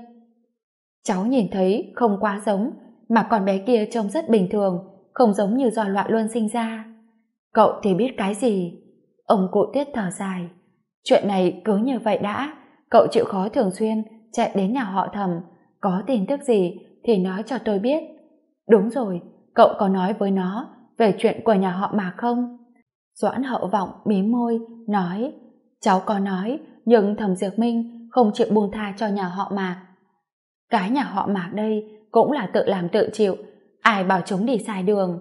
Cháu nhìn thấy không quá giống, mà con bé kia trông rất bình thường, không giống như do loạn luân sinh ra. Cậu thì biết cái gì? Ông cụ Tiết thở dài. Chuyện này cứ như vậy đã, cậu chịu khó thường xuyên chạy đến nhà họ Thẩm, có tin tức gì thì nói cho tôi biết. Đúng rồi, cậu có nói với nó về chuyện của nhà họ Mạc không? Doãn Hậu Vọng mím môi, nói. Cháu có nói, nhưng Thẩm Diệp Minh không chịu buông tha cho nhà họ Mạc. Cái nhà họ Mạc đây cũng là tự làm tự chịu, ai bảo chúng đi sai đường.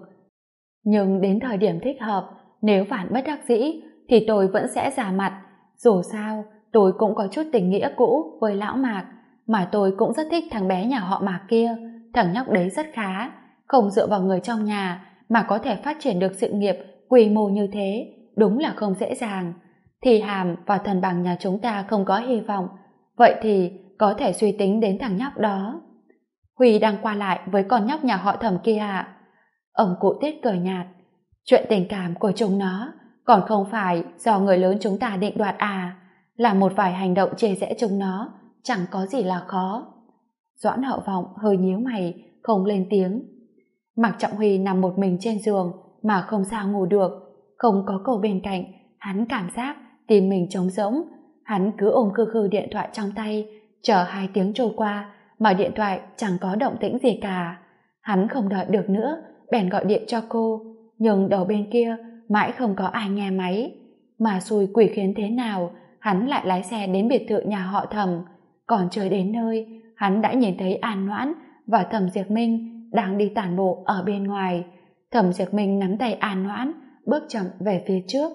Nhưng đến thời điểm thích hợp, nếu phản bất đắc dĩ thì tôi vẫn sẽ ra mặt. Dù sao tôi cũng có chút tình nghĩa cũ với lão Mạc, mà tôi cũng rất thích thằng bé nhà họ Mạc kia. Thằng nhóc đấy rất khá, không dựa vào người trong nhà mà có thể phát triển được sự nghiệp quy mô như thế, đúng là không dễ dàng. Thì Hàm và Thần Bằng nhà chúng ta không có hy vọng, vậy thì có thể suy tính đến thằng nhóc đó. Huy đang qua lại với con nhóc nhà họ Thẩm kia ạ. Ông cụ Tiết cười nhạt. Chuyện tình cảm của chúng nó còn không phải do người lớn chúng ta định đoạt à, là một vài hành động chê giễu chúng nó chẳng có gì là khó. Doãn Hậu Vọng hơi nhíu mày, không lên tiếng. Mạc Trọng Huy nằm một mình trên giường mà không sao ngủ được, không có cô bên cạnh, hắn cảm giác tim mình trống rỗng. Hắn cứ ôm khư khư điện thoại trong tay, chờ 2 tiếng trôi qua mà điện thoại chẳng có động tĩnh gì cả. Hắn không đợi được nữa, bèn gọi điện cho cô, nhưng đầu bên kia mãi không có ai nghe máy. Mà xui quỷ khiến thế nào, hắn lại lái xe đến biệt thự nhà họ Thẩm. Còn chưa đến nơi, hắn đã nhìn thấy An Noãn và Thẩm Diệp Minh đang đi tản bộ ở bên ngoài. Thẩm Diệp Minh nắm tay An Noãn, bước chậm về phía trước.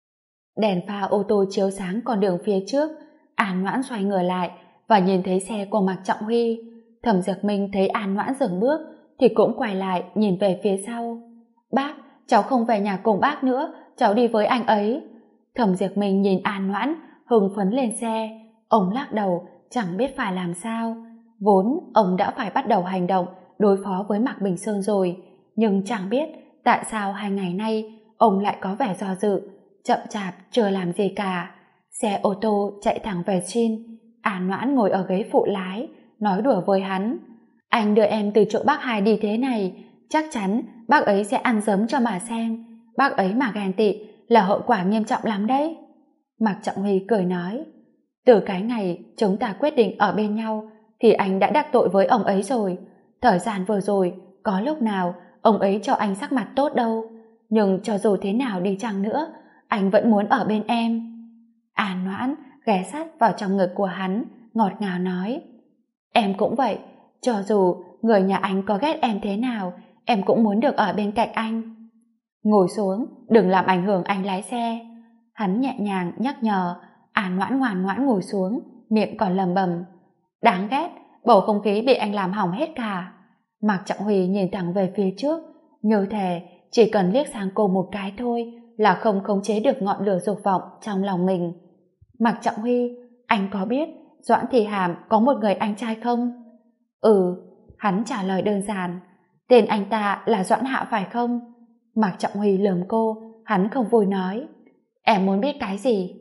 Đèn pha ô tô chiếu sáng con đường phía trước. An Noãn xoay người lại và nhìn thấy xe của Mạc Trọng Huy. Thẩm Diệp Minh thấy An Noãn dừng bước thì cũng quay lại nhìn về phía sau. Bác, cháu không về nhà cùng bác nữa, cháu đi với anh ấy. Thẩm Diệp Minh nhìn An Noãn hưng phấn lên xe. Ông lắc đầu chẳng biết phải làm sao. Vốn ông đã phải bắt đầu hành động đối phó với Mạc Bình Sơn rồi, nhưng chẳng biết tại sao 2 ngày nay ông lại có vẻ do dự, chậm chạp chưa làm gì cả. Xe ô tô chạy thẳng về Chin. An Noãn ngồi ở ghế phụ lái, nói đùa với hắn. Anh đưa em từ chỗ bác hai đi thế này, chắc chắn bác ấy sẽ ăn giấm cho mà xem. Bác ấy mà ghen tị là hậu quả nghiêm trọng lắm đấy. Mạc Trọng Huy cười nói. Từ cái ngày chúng ta quyết định ở bên nhau thì anh đã đắc tội với ông ấy rồi. Thời gian vừa rồi có lúc nào ông ấy cho anh sắc mặt tốt đâu, nhưng cho dù thế nào đi chăng nữa anh vẫn muốn ở bên em. An Noãn ghé sát vào trong ngực của hắn, ngọt ngào nói. Em cũng vậy, cho dù người nhà anh có ghét em thế nào, em cũng muốn được ở bên cạnh anh. Ngồi xuống, đừng làm ảnh hưởng anh lái xe. Hắn nhẹ nhàng nhắc nhở. An Noãn ngoan ngoãn ngồi xuống, miệng còn lẩm bẩm. Đáng ghét, bầu không khí bị anh làm hỏng hết cả. Mạc Trọng Huy nhìn thẳng về phía trước, như thể chỉ cần liếc sang cô một cái thôi là không khống chế được ngọn lửa dục vọng trong lòng mình. Mạc Trọng Huy, anh có biết Doãn Thị Hàm có một người anh trai không? Ừ, hắn trả lời đơn giản. Tên anh ta là Doãn Hạo phải không? Mạc Trọng Huy lườm cô, hắn không vui nói. Em muốn biết cái gì?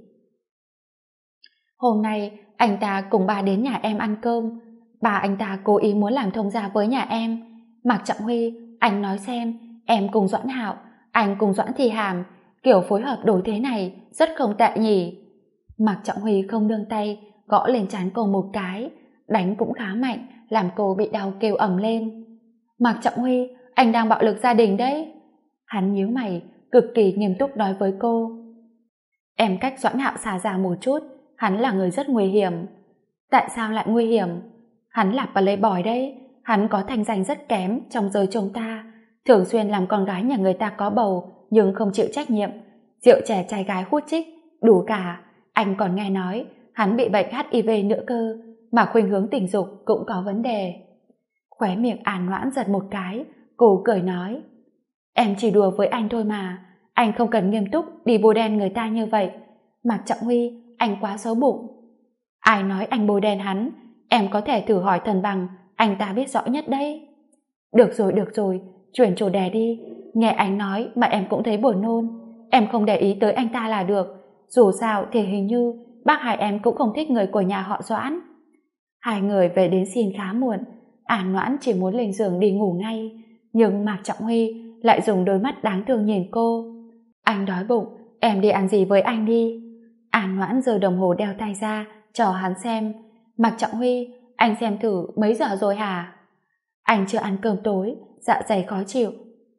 Hôm nay anh ta cùng ba đến nhà em ăn cơm. Ba anh ta cố ý muốn làm thông gia với nhà em. Mạc Trọng Huy, anh nói xem, em cùng Doãn Hạo, anh cùng Doãn Thị Hàm, kiểu phối hợp đổi thế này rất không tệ nhỉ? Mạc Trọng Huy không nương tay, gõ lên trán cô một cái, đánh cũng khá mạnh, làm cô bị đau kêu ầm lên. Mạc Trọng Huy, anh đang bạo lực gia đình đấy. Hắn nhíu mày, cực kỳ nghiêm túc nói với cô. Em cách Doãn Hạo xa ra một chút, hắn là người rất nguy hiểm. Tại sao lại nguy hiểm? Hắn là playboy đấy, hắn có thanh danh rất kém trong giới chúng ta, thường xuyên làm con gái nhà người ta có bầu nhưng không chịu trách nhiệm, rượu chè trai gái hút chích, đủ cả. Anh còn nghe nói hắn bị bệnh HIV nữa cơ, mà khuynh hướng tình dục cũng có vấn đề. Khóe miệng An Noãn giật một cái, cô cười nói. Em chỉ đùa với anh thôi mà, anh không cần nghiêm túc đi bôi đen người ta như vậy. Mạc Trọng Huy, anh quá xấu bụng. Ai nói anh bôi đen hắn? Em có thể thử hỏi Thần Bằng, anh ta biết rõ nhất đấy. Được rồi, chuyển chủ đề đi. Nghe anh nói mà em cũng thấy buồn nôn. Em không để ý tới anh ta là được. Dù sao thì hình như bác hai em cũng không thích người của nhà họ Doãn. Hai người về đến xin khá muộn. An Noãn chỉ muốn lên giường đi ngủ ngay, nhưng Mạc Trọng Huy lại dùng đôi mắt đáng thương nhìn cô. Anh đói bụng, em đi ăn gì với anh đi. An Noãn giơ đồng hồ đeo tay ra cho hắn xem. Mạc Trọng Huy, anh xem thử mấy giờ rồi hả? Anh chưa ăn cơm tối, dạ dày khó chịu.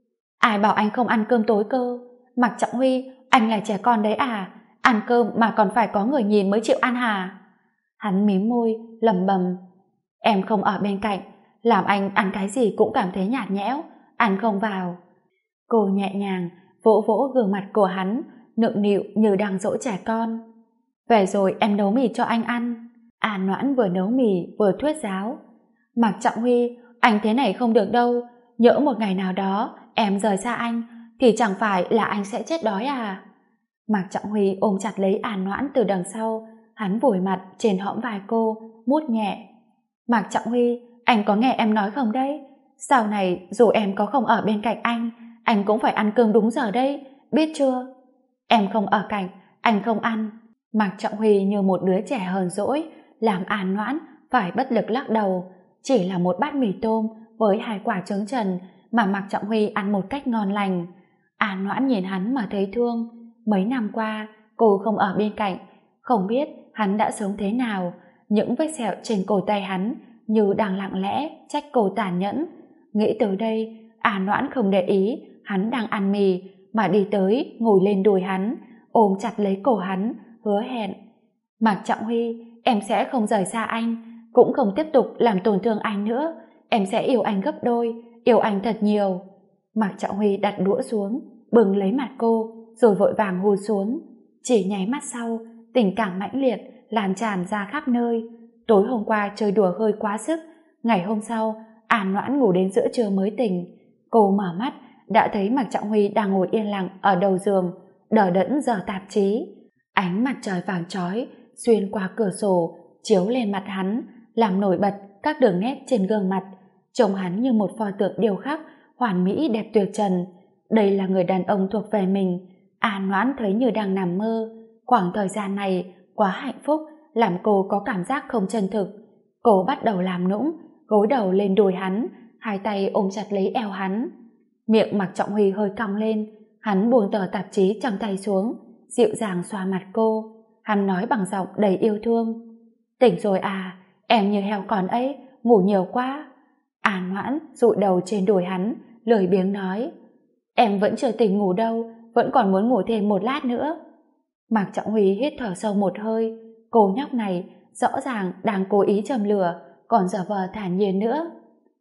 Ai bảo anh không ăn cơm tối cơ? Mạc Trọng Huy, anh là trẻ con đấy à? Ăn cơm mà còn phải có người nhìn mới chịu ăn hả? Hắn mím môi, lẩm bẩm. Em không ở bên cạnh, làm anh ăn cái gì cũng cảm thấy nhạt nhẽo, ăn không vào. Cô nhẹ nhàng vỗ vỗ gương mặt của hắn, nựng nịu như đang dỗ trẻ con. Về rồi em nấu mì cho anh ăn. An Noãn vừa nấu mì vừa thuyết giáo. Mạc Trọng Huy, anh thế này không được đâu. Nhỡ một ngày nào đó em rời xa anh thì chẳng phải là anh sẽ chết đói à? Mạc Trọng Huy ôm chặt lấy An Noãn từ đằng sau, hắn vùi mặt trên hõm vai cô, mút nhẹ. Mạc Trọng Huy, anh có nghe em nói không đấy? Sau này dù em có không ở bên cạnh anh cũng phải ăn cơm đúng giờ đấy, biết chưa? Em không ở cạnh, anh không ăn. Mạc Trọng Huy như một đứa trẻ hờn dỗi, làm An Noãn phải bất lực lắc đầu. Chỉ là một bát mì tôm với 2 quả trứng trần mà Mạc Trọng Huy ăn một cách ngon lành. An Noãn nhìn hắn mà thấy thương. Mấy năm qua cô không ở bên cạnh, không biết hắn đã sống thế nào. Những vết sẹo trên cổ tay hắn như đang lặng lẽ trách cô tàn nhẫn. Nghĩ tới đây, An Noãn không để ý hắn đang ăn mì mà đi tới ngồi lên đùi hắn, ôm chặt lấy cổ hắn, hứa hẹn. Mạc Trọng Huy, em sẽ không rời xa anh, cũng không tiếp tục làm tổn thương anh nữa. Em sẽ yêu anh gấp đôi, yêu anh thật nhiều. Mạc Trọng Huy đặt đũa xuống, bừng lấy mặt cô, rồi vội vàng hôn xuống. Chỉ nháy mắt sau, tình cảm mãnh liệt lan tràn ra khắp nơi. Tối hôm qua chơi đùa hơi quá sức, ngày hôm sau An Noãn ngủ đến giữa trưa mới tỉnh. Cô mở mắt đã thấy Mạc Trọng Huy đang ngồi yên lặng ở đầu giường, đờ đẫn dở tạp chí. Ánh mặt trời vàng chói xuyên qua cửa sổ chiếu lên mặt hắn, làm nổi bật các đường nét trên gương mặt, trông hắn như một pho tượng điêu khắc hoàn mỹ đẹp tuyệt trần. Đây là người đàn ông thuộc về mình. An Noãn thấy như đang nằm mơ. Khoảng thời gian này quá hạnh phúc, làm cô có cảm giác không chân thực. Cô bắt đầu làm nũng, gối đầu lên đùi hắn, hai tay ôm chặt lấy eo hắn. Miệng Mạc Trọng Huy hơi cong lên, hắn buông tờ tạp chí trong tay xuống, dịu dàng xoa mặt cô. Hắn nói bằng giọng đầy yêu thương. Tỉnh rồi à, em như heo còn ấy, ngủ nhiều quá. An Noãn dụi đầu trên đùi hắn, lười biếng nói. Em vẫn chưa tỉnh ngủ đâu, vẫn còn muốn ngủ thêm một lát nữa. Mạc Trọng Huy hít thở sâu một hơi. Cô nhóc này rõ ràng đang cố ý châm lửa, còn giả vờ thản nhiên nữa.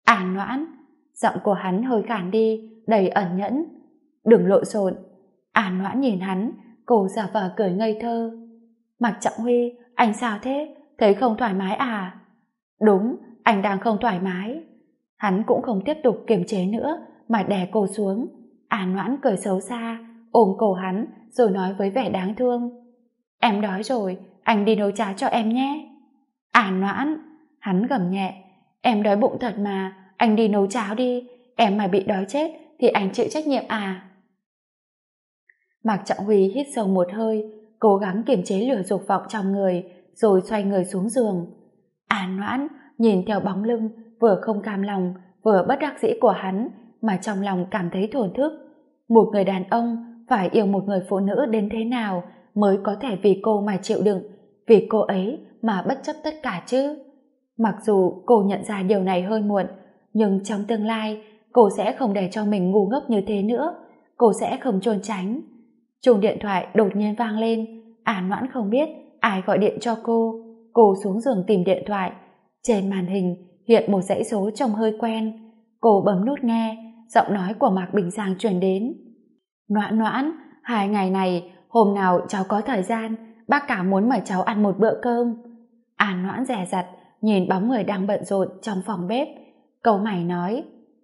À Noãn, giọng của hắn hơi khàn đi, đầy ẩn nhẫn. Đừng lộn xộn. À Noãn nhìn hắn, cô giả vờ cười ngây thơ. Mạc Trọng Huy, anh sao thế? Thấy không thoải mái à? Đúng, anh đang không thoải mái. Hắn cũng không tiếp tục kiềm chế nữa mà đè cô xuống. À Noãn cười xấu xa, ôm cổ hắn rồi nói với vẻ đáng thương. Em đói rồi, anh đi nấu cháo cho em nhé. À Noãn, hắn gầm nhẹ. Em đói bụng thật mà, anh đi nấu cháo đi. Em mà bị đói chết thì anh chịu trách nhiệm à? Mạc Trọng Huy hít sâu một hơi, cố gắng kiềm chế lửa dục vọng trong người, rồi xoay người xuống giường. À Noãn nhìn theo bóng lưng vừa không cam lòng vừa bất đắc dĩ của hắn mà trong lòng cảm thấy thổn thức. Một người đàn ông phải yêu một người phụ nữ đến thế nào mới có thể vì cô mà chịu đựng, vì cô ấy mà bất chấp tất cả chứ? Mặc dù cô nhận ra điều này hơi muộn, nhưng trong tương lai cô sẽ không để cho mình ngu ngốc như thế nữa. Cô sẽ không trốn tránh. Chuông điện thoại đột nhiên vang lên. À Noãn không biết ai gọi điện cho cô. Cô xuống giường tìm điện thoại. Trên màn hình hiện một dãy số trông hơi quen. Cô bấm nút nghe, giọng nói của Mạc Bình Giang truyền đến. Noãn Noãn, 2 ngày này hôm nào cháu có thời gian, bác cả muốn mời cháu ăn một bữa cơm. À Noãn dè dặt nhìn bóng người đang bận rộn trong phòng bếp, cau mày nói.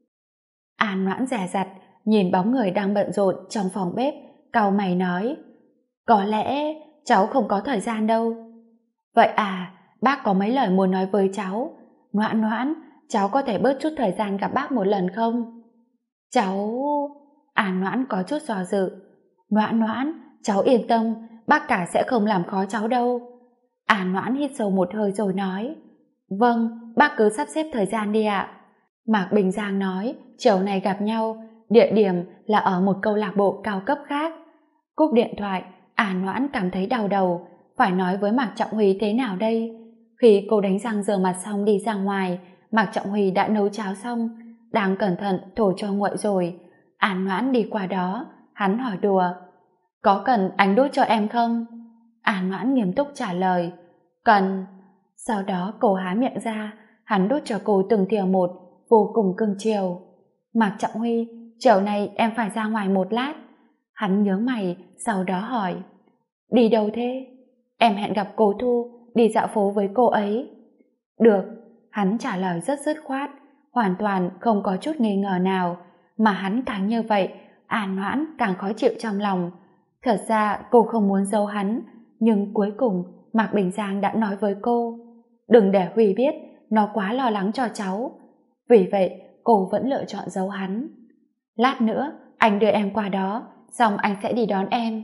À Noãn dè dặt nhìn bóng người đang bận rộn trong phòng bếp, cau mày nói. Có lẽ cháu không có thời gian đâu. Vậy à, bác có mấy lời muốn nói với cháu. Noãn Noãn, cháu có thể bớt chút thời gian gặp bác một lần không? Cháu... À Noãn có chút do dự. Noãn Noãn, cháu yên tâm, bác cả sẽ không làm khó cháu đâu. À Noãn hít sâu một hơi rồi nói. Vâng, bác cứ sắp xếp thời gian đi ạ. Mạc Bình Giang nói, chiều này gặp nhau, địa điểm là ở một câu lạc bộ cao cấp khác. Cúp điện thoại, À Noãn cảm thấy đau đầu, phải nói với Mạc Trọng Huy thế nào đây? Khi cô đánh răng rửa mặt xong đi ra ngoài, Mạc Trọng Huy đã nấu cháo xong, đang cẩn thận thổi cho nguội rồi. À Noãn đi qua đó, hắn hỏi đùa. Có cần anh đút cho em không? À Noãn nghiêm túc trả lời. Cần. Sau đó cô há miệng ra, hắn đút cho cô từng thìa một, vô cùng cưng chiều. Mạc Trọng Huy, chiều nay em phải ra ngoài một lát. Hắn nhướng mày, sau đó hỏi. Đi đâu thế? Em hẹn gặp cô Thu, đi dạo phố với cô ấy. Được, hắn trả lời rất dứt khoát, hoàn toàn không có chút nghi ngờ nào, mà hắn càng như vậy, À Noãn càng khó chịu trong lòng. Thật ra cô không muốn giấu hắn, nhưng cuối cùng Mạc Bình Giang đã nói với cô. Đừng để Huy biết, nó quá lo lắng cho cháu. Vì vậy, cô vẫn lựa chọn giấu hắn. Lát nữa, anh đưa em qua đó, xong anh sẽ đi đón em.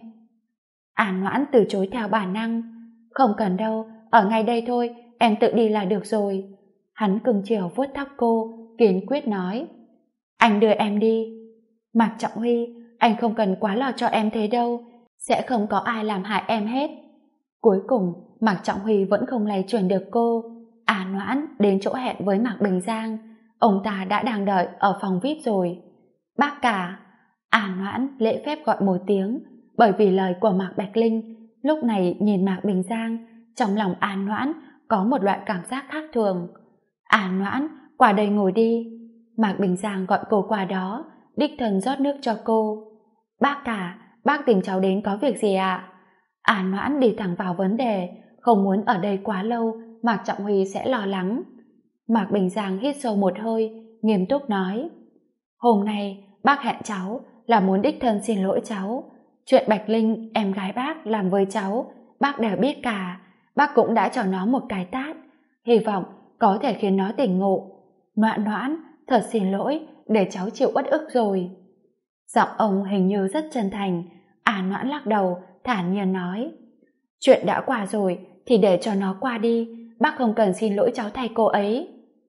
À Noãn từ chối theo bản năng. Không cần đâu, ở ngay đây thôi, em tự đi là được rồi. Hắn cưng chiều vuốt tóc cô, kiên quyết nói. Anh đưa em đi. Mạc Trọng Huy, anh không cần quá lo cho em thế đâu, sẽ không có ai làm hại em hết. Cuối cùng, Mạc Trọng Huy vẫn không lay chuyển được cô. À Noãn đến chỗ hẹn với Mạc Bình Giang, ông ta đã đang đợi ở phòng VIP rồi. Bác cả. À Noãn lễ phép gọi một tiếng, bởi vì lời của Mạc Bạch Linh. Lúc này nhìn Mạc Bình Giang, trong lòng À Noãn có một loại cảm giác khác thường. À Noãn, qua đây ngồi đi. Mạc Bình Giang gọi cô qua đó, đích thân rót nước cho cô. Bác cả, bác tìm cháu đến có việc gì ạ? À Noãn đi thẳng vào vấn đề, không muốn ở đây quá lâu, Mạc Trọng Huy sẽ lo lắng. Mạc Bình Giang hít sâu một hơi, nghiêm túc nói. Hôm nay, bác hẹn cháu là muốn đích thân xin lỗi cháu. Chuyện Bạch Linh, em gái bác, làm với cháu, bác đều biết cả. Bác cũng đã cho nó một cái tát. Hy vọng có thể khiến nó tỉnh ngộ. Noãn Noãn, thật xin lỗi, để cháu chịu uất ức rồi. Giọng ông hình như rất chân thành. À Noãn lắc đầu, thản nhiên nói. Chuyện đã qua rồi, thì để cho nó qua đi. Bác không cần xin lỗi cháu thay cô ấy.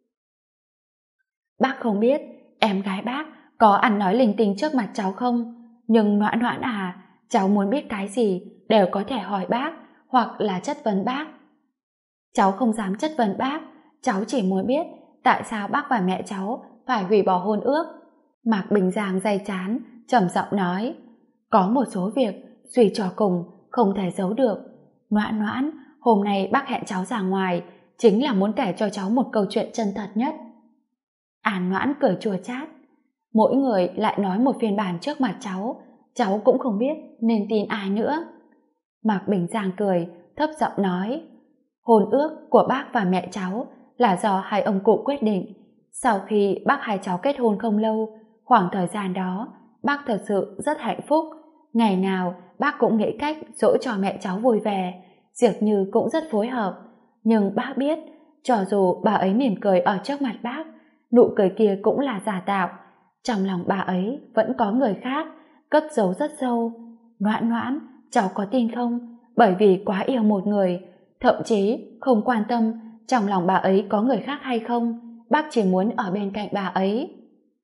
Bác không biết, em gái bác có ăn nói linh tinh trước mặt cháu không? Nhưng Noãn Noãn à, cháu muốn biết cái gì đều có thể hỏi bác, hoặc là chất vấn bác. Cháu không dám chất vấn bác, cháu chỉ muốn biết tại sao bác và mẹ cháu phải hủy bỏ hôn ước. Mạc Bình Giang day chán, trầm giọng nói. Có một số việc, suy cho cùng, không thể giấu được. Noãn Noãn, hôm nay bác hẹn cháu ra ngoài, chính là muốn kể cho cháu một câu chuyện chân thật nhất. An Noãn cười chua chát. Mỗi người lại nói một phiên bản trước mặt cháu cũng không biết nên tin ai nữa. Mạc Bình Giang cười, thấp giọng nói, hôn ước của bác và mẹ cháu là do hai ông cụ quyết định. Sau khi bác hai cháu kết hôn không lâu, khoảng thời gian đó bác thật sự rất hạnh phúc. Ngày nào bác cũng nghĩ cách dỗ cho mẹ cháu vui vẻ. Diệp Như cũng rất phối hợp. Nhưng bác biết, cho dù bà ấy mỉm cười ở trước mặt bác, nụ cười kia cũng là giả tạo. Trong lòng bà ấy vẫn có người khác, cất giấu rất sâu. Noãn Noãn, cháu có tin không? Bởi vì quá yêu một người, thậm chí không quan tâm trong lòng bà ấy có người khác hay không, bác chỉ muốn ở bên cạnh bà ấy.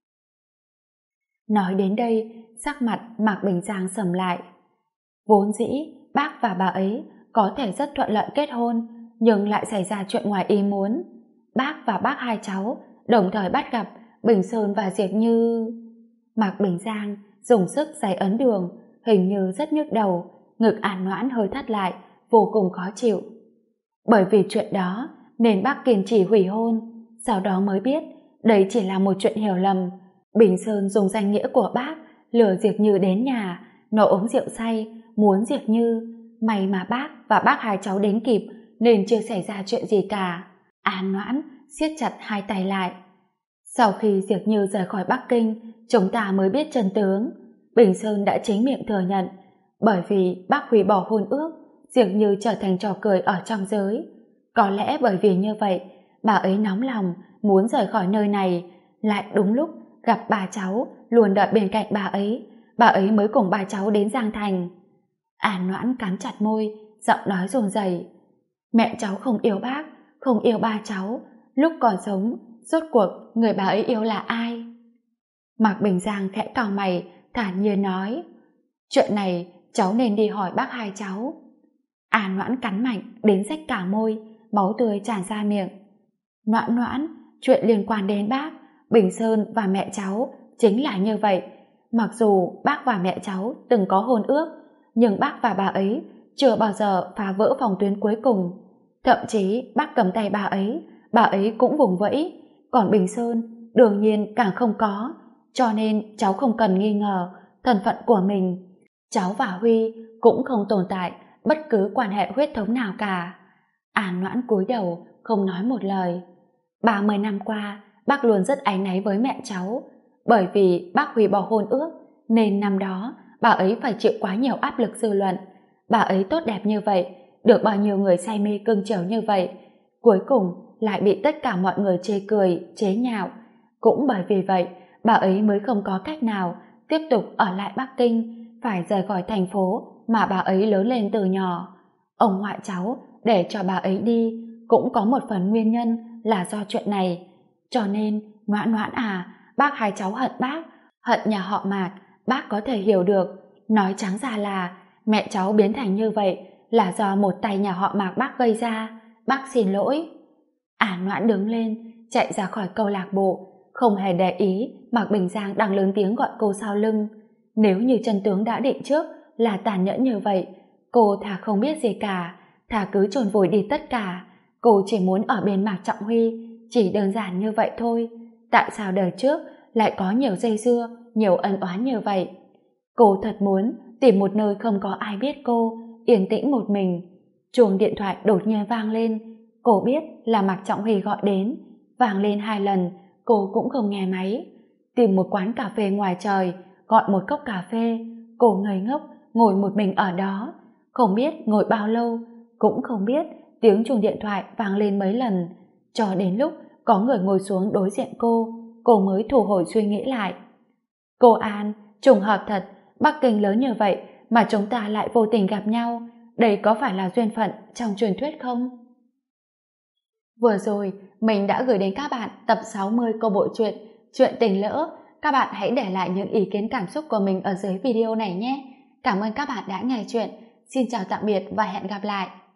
Nói đến đây, sắc mặt Mạc Bình Giang sầm lại. Vốn dĩ bác và bà ấy có thể rất thuận lợi kết hôn, nhưng lại xảy ra chuyện ngoài ý muốn. Bác và bác hai cháu đồng thời bắt gặp Bình Sơn và Diệp Như. Mạc Bình Giang dùng sức giày ấn đường, hình như rất nhức đầu, ngực An Noãn hơi thắt lại, vô cùng khó chịu. Bởi vì chuyện đó nên bác kiên trì hủy hôn, sau đó mới biết đây chỉ là một chuyện hiểu lầm. Bình Sơn dùng danh nghĩa của bác lừa Diệp Như đến nhà, nó uống rượu say, muốn Diệp Như. May mà bác và bác hai cháu đến kịp nên chưa xảy ra chuyện gì cả. An Noãn siết chặt hai tay lại. Sau khi Diệp Như rời khỏi Bắc Kinh, chúng ta mới biết chân tướng. Bình Sơn đã chính miệng thừa nhận, bởi vì bác hủy bỏ hôn ước, Diệp Như trở thành trò cười ở trong giới. Có lẽ bởi vì như vậy, bà ấy nóng lòng muốn rời khỏi nơi này, lại đúng lúc gặp bà cháu luôn đợi bên cạnh bà ấy mới cùng bà cháu đến Giang Thành. An Noãn cắn chặt môi, giọng nói run rẩy. Mẹ cháu không yêu bác, không yêu ba cháu, lúc còn sống, rốt cuộc người bà ấy yêu là ai? Mạc Bình Giang khẽ cau mày, thản nhiên nói, chuyện này cháu nên đi hỏi bác hai cháu. An Noãn cắn mạnh đến rách cả môi, máu tươi tràn ra miệng. Noãn Noãn, chuyện liên quan đến bác, Bình Sơn và mẹ cháu chính là như vậy. Mặc dù bác và mẹ cháu từng có hôn ước, nhưng bác và bà ấy chưa bao giờ phá vỡ phòng tuyến cuối cùng. Thậm chí bác cầm tay bà ấy cũng vùng vẫy. Còn Bình Sơn đương nhiên càng không có, cho nên cháu không cần nghi ngờ thân phận của mình. Cháu và Huy cũng không tồn tại bất cứ quan hệ huyết thống nào cả. An Noãn cúi đầu không nói một lời. 30 năm qua bác luôn rất áy náy với mẹ cháu, bởi vì bác hủy bỏ hôn ước nên năm đó bà ấy phải chịu quá nhiều áp lực dư luận. Bà ấy tốt đẹp như vậy, được bao nhiêu người say mê cưng chiều như vậy, cuối cùng lại bị tất cả mọi người chê cười, chế nhạo. Cũng bởi vì vậy bà ấy mới không có cách nào tiếp tục ở lại Bắc Kinh, phải rời khỏi thành phố mà bà ấy lớn lên từ nhỏ. Ông ngoại cháu để cho bà ấy đi cũng có một phần nguyên nhân là do chuyện này. Cho nên Noãn Noãn à, bác hai cháu hận bác, hận nhà họ Mạc, bác có thể hiểu được. Nói trắng ra là mẹ cháu biến thành như vậy là do một tay nhà họ Mạc bác gây ra. Bác xin lỗi. An Noãn đứng lên chạy ra khỏi câu lạc bộ, không hề để ý Mạc Bình Giang đang lớn tiếng gọi cô sau lưng. Nếu như chân tướng đã định trước là tàn nhẫn như vậy, cô thà không biết gì cả, thà cứ chôn vùi đi tất cả. Cô chỉ muốn ở bên Mạc Trọng Huy, chỉ đơn giản như vậy thôi. Tại sao đời trước lại có nhiều dây dưa, nhiều ân oán như vậy? Cô thật muốn tìm một nơi không có ai biết cô, yên tĩnh một mình. Chuông điện thoại đột nhiên vang lên. Cô biết là Mạc Trọng Huy gọi đến. Vang lên 2 lần, cô cũng không nghe máy. Tìm một quán cà phê ngoài trời, gọi một cốc cà phê. Cô ngây ngốc ngồi một mình ở đó, không biết ngồi bao lâu, cũng không biết tiếng chuông điện thoại vang lên mấy lần, cho đến lúc có người ngồi xuống đối diện cô mới thu hồi suy nghĩ lại. Cô An, trùng hợp thật, Bắc Kinh lớn như vậy mà chúng ta lại vô tình gặp nhau, đây có phải là duyên phận trong truyền thuyết không? Vừa rồi mình đã gửi đến các bạn tập 60 của bộ truyện Chuyện Tình Lỡ. Các bạn hãy để lại những ý kiến cảm xúc của mình ở dưới video này nhé. Cảm ơn các bạn đã nghe chuyện. Xin chào tạm biệt và hẹn gặp lại.